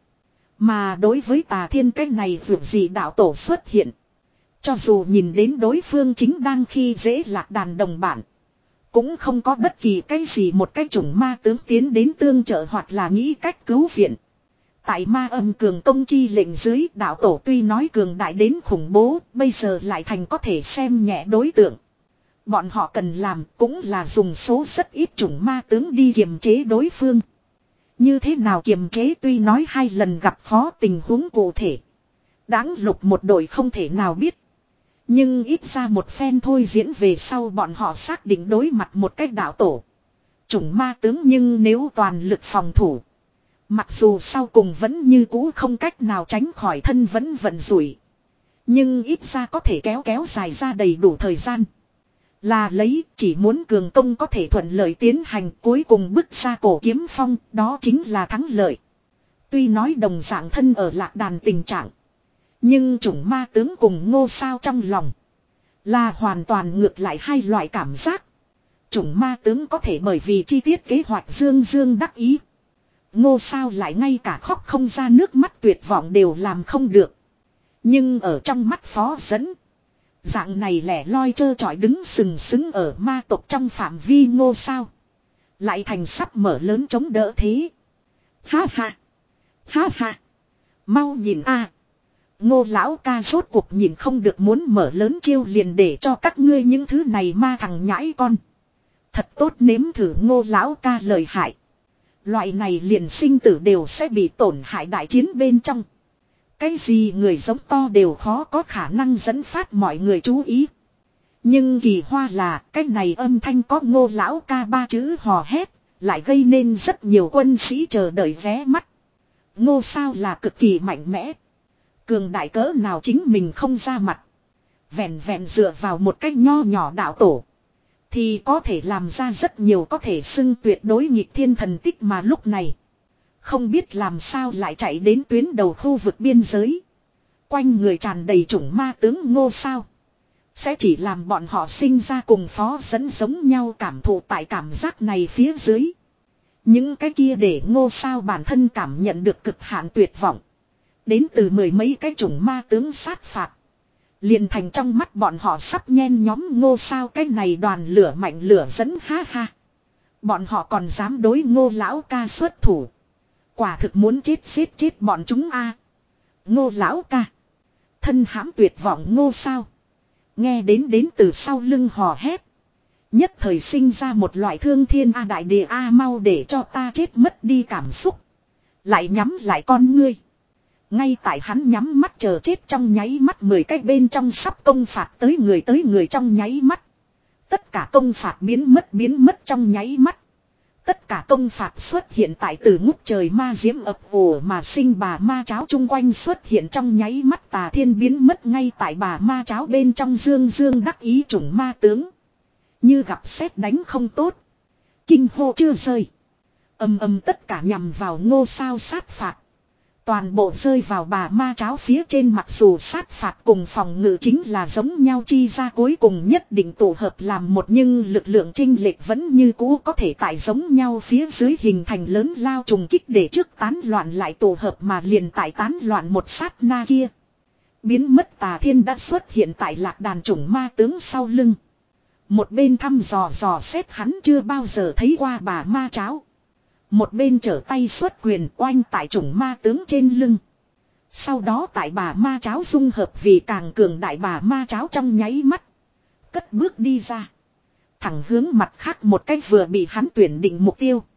Mà đối với Tà Thiên cái này vượt gì đạo tổ xuất hiện. Cho dù nhìn đến đối phương chính đang khi dễ lạc đàn đồng bản. Cũng không có bất kỳ cái gì một cái chủng ma tướng tiến đến tương trợ hoặc là nghĩ cách cứu viện. Tại ma âm cường công chi lệnh dưới, đạo tổ tuy nói cường đại đến khủng bố, bây giờ lại thành có thể xem nhẹ đối tượng. Bọn họ cần làm cũng là dùng số rất ít chủng ma tướng đi kiềm chế đối phương. Như thế nào kiềm chế tuy nói hai lần gặp khó tình huống cụ thể. Đáng lục một đội không thể nào biết. Nhưng ít ra một phen thôi diễn về sau bọn họ xác định đối mặt một cách đạo tổ. Chủng ma tướng nhưng nếu toàn lực phòng thủ. Mặc dù sau cùng vẫn như cũ không cách nào tránh khỏi thân vẫn vận rủi. Nhưng ít ra có thể kéo kéo dài ra đầy đủ thời gian. Là lấy chỉ muốn cường công có thể thuận lợi tiến hành cuối cùng bức ra cổ kiếm phong, đó chính là thắng lợi. Tuy nói đồng dạng thân ở lạc đàn tình trạng. Nhưng chủng ma tướng cùng Ngô Sao trong lòng. Là hoàn toàn ngược lại hai loại cảm giác. Chủng ma tướng có thể bởi vì chi tiết kế hoạch dương dương đắc ý. Ngô Sao lại ngay cả khóc không ra nước mắt tuyệt vọng đều làm không được. Nhưng ở trong mắt Phó Dẫn. Dạng này lẻ loi trơ trọi đứng sừng sững ở ma tộc trong phạm vi Ngô Sao. Lại thành sắp mở lớn chống đỡ thế. Ha ha. Ha ha. Mau nhìn a. Ngô lão ca rốt cuộc nhìn không được muốn mở lớn chiêu liền để cho các ngươi những thứ này ma thằng nhãi con. Thật tốt nếm thử Ngô lão ca lời hại. Loại này liền sinh tử đều sẽ bị tổn hại đại chiến bên trong. Cái gì người giống to đều khó có khả năng dẫn phát mọi người chú ý. Nhưng kỳ hoa là cái này âm thanh có Ngô lão ca ba chữ hò hét. Lại gây nên rất nhiều quân sĩ chờ đợi vé mắt. Ngô Sao là cực kỳ mạnh mẽ. Cường đại cỡ nào chính mình không ra mặt. Vẹn vẹn dựa vào một cách nho nhỏ đạo tổ. Thì có thể làm ra rất nhiều có thể xưng tuyệt đối nghịch thiên thần tích mà lúc này. Không biết làm sao lại chạy đến tuyến đầu khu vực biên giới. Quanh người tràn đầy chủng ma tướng Ngô Sao. Sẽ chỉ làm bọn họ sinh ra cùng Phó Dẫn giống nhau cảm thụ tại cảm giác này phía dưới. Những cái kia để Ngô Sao bản thân cảm nhận được cực hạn tuyệt vọng. Đến từ mười mấy cái chủng ma tướng sát phạt. Liền thành trong mắt bọn họ sắp nhen nhóm Ngô Sao cái này đoàn lửa mạnh lửa dẫn ha ha. Bọn họ còn dám đối Ngô lão ca xuất thủ. Quả thực muốn chết chết chết bọn chúng a. Ngô lão ca. Thân hãm tuyệt vọng Ngô Sao. Nghe đến đến từ sau lưng hò hét. Nhất thời sinh ra một loại thương thiên a đại địa a mau để cho ta chết mất đi cảm xúc. Lại nhắm lại con ngươi. Ngay tại hắn nhắm mắt chờ chết trong nháy mắt mười cái bên trong sắp công phạt tới người tới người trong nháy mắt. Tất cả công phạt biến mất biến mất trong nháy mắt. Tất cả công phạt xuất hiện tại từ ngút trời ma diễm ập ùa mà sinh bà ma cháo chung quanh xuất hiện trong nháy mắt Tà Thiên biến mất ngay tại bà ma cháo bên trong dương dương đắc ý chủng ma tướng. Như gặp sét đánh không tốt. Kinh hô chưa rơi. Âm âm tất cả nhằm vào Ngô Sao sát phạt. Toàn bộ rơi vào bà ma cháo phía trên mặc dù sát phạt cùng phòng ngự chính là giống nhau chi ra cuối cùng nhất định tổ hợp làm một nhưng lực lượng chênh lệch vẫn như cũ có thể tại giống nhau phía dưới hình thành lớn lao trùng kích để trước tán loạn lại tổ hợp mà liền tại tán loạn một sát na kia. Biến mất Tà Thiên đã xuất hiện tại lạc đàn chủng ma tướng sau lưng. Một bên thăm dò dò xét hắn chưa bao giờ thấy qua bà ma cháo. Một bên trở tay xuất quyền oanh tại chủng ma tướng trên lưng. Sau đó tại bà ma cháo dung hợp vì càng cường đại bà ma cháo trong nháy mắt. Cất bước đi ra. Thẳng hướng mặt khác một cách vừa bị hắn tuyển định mục tiêu.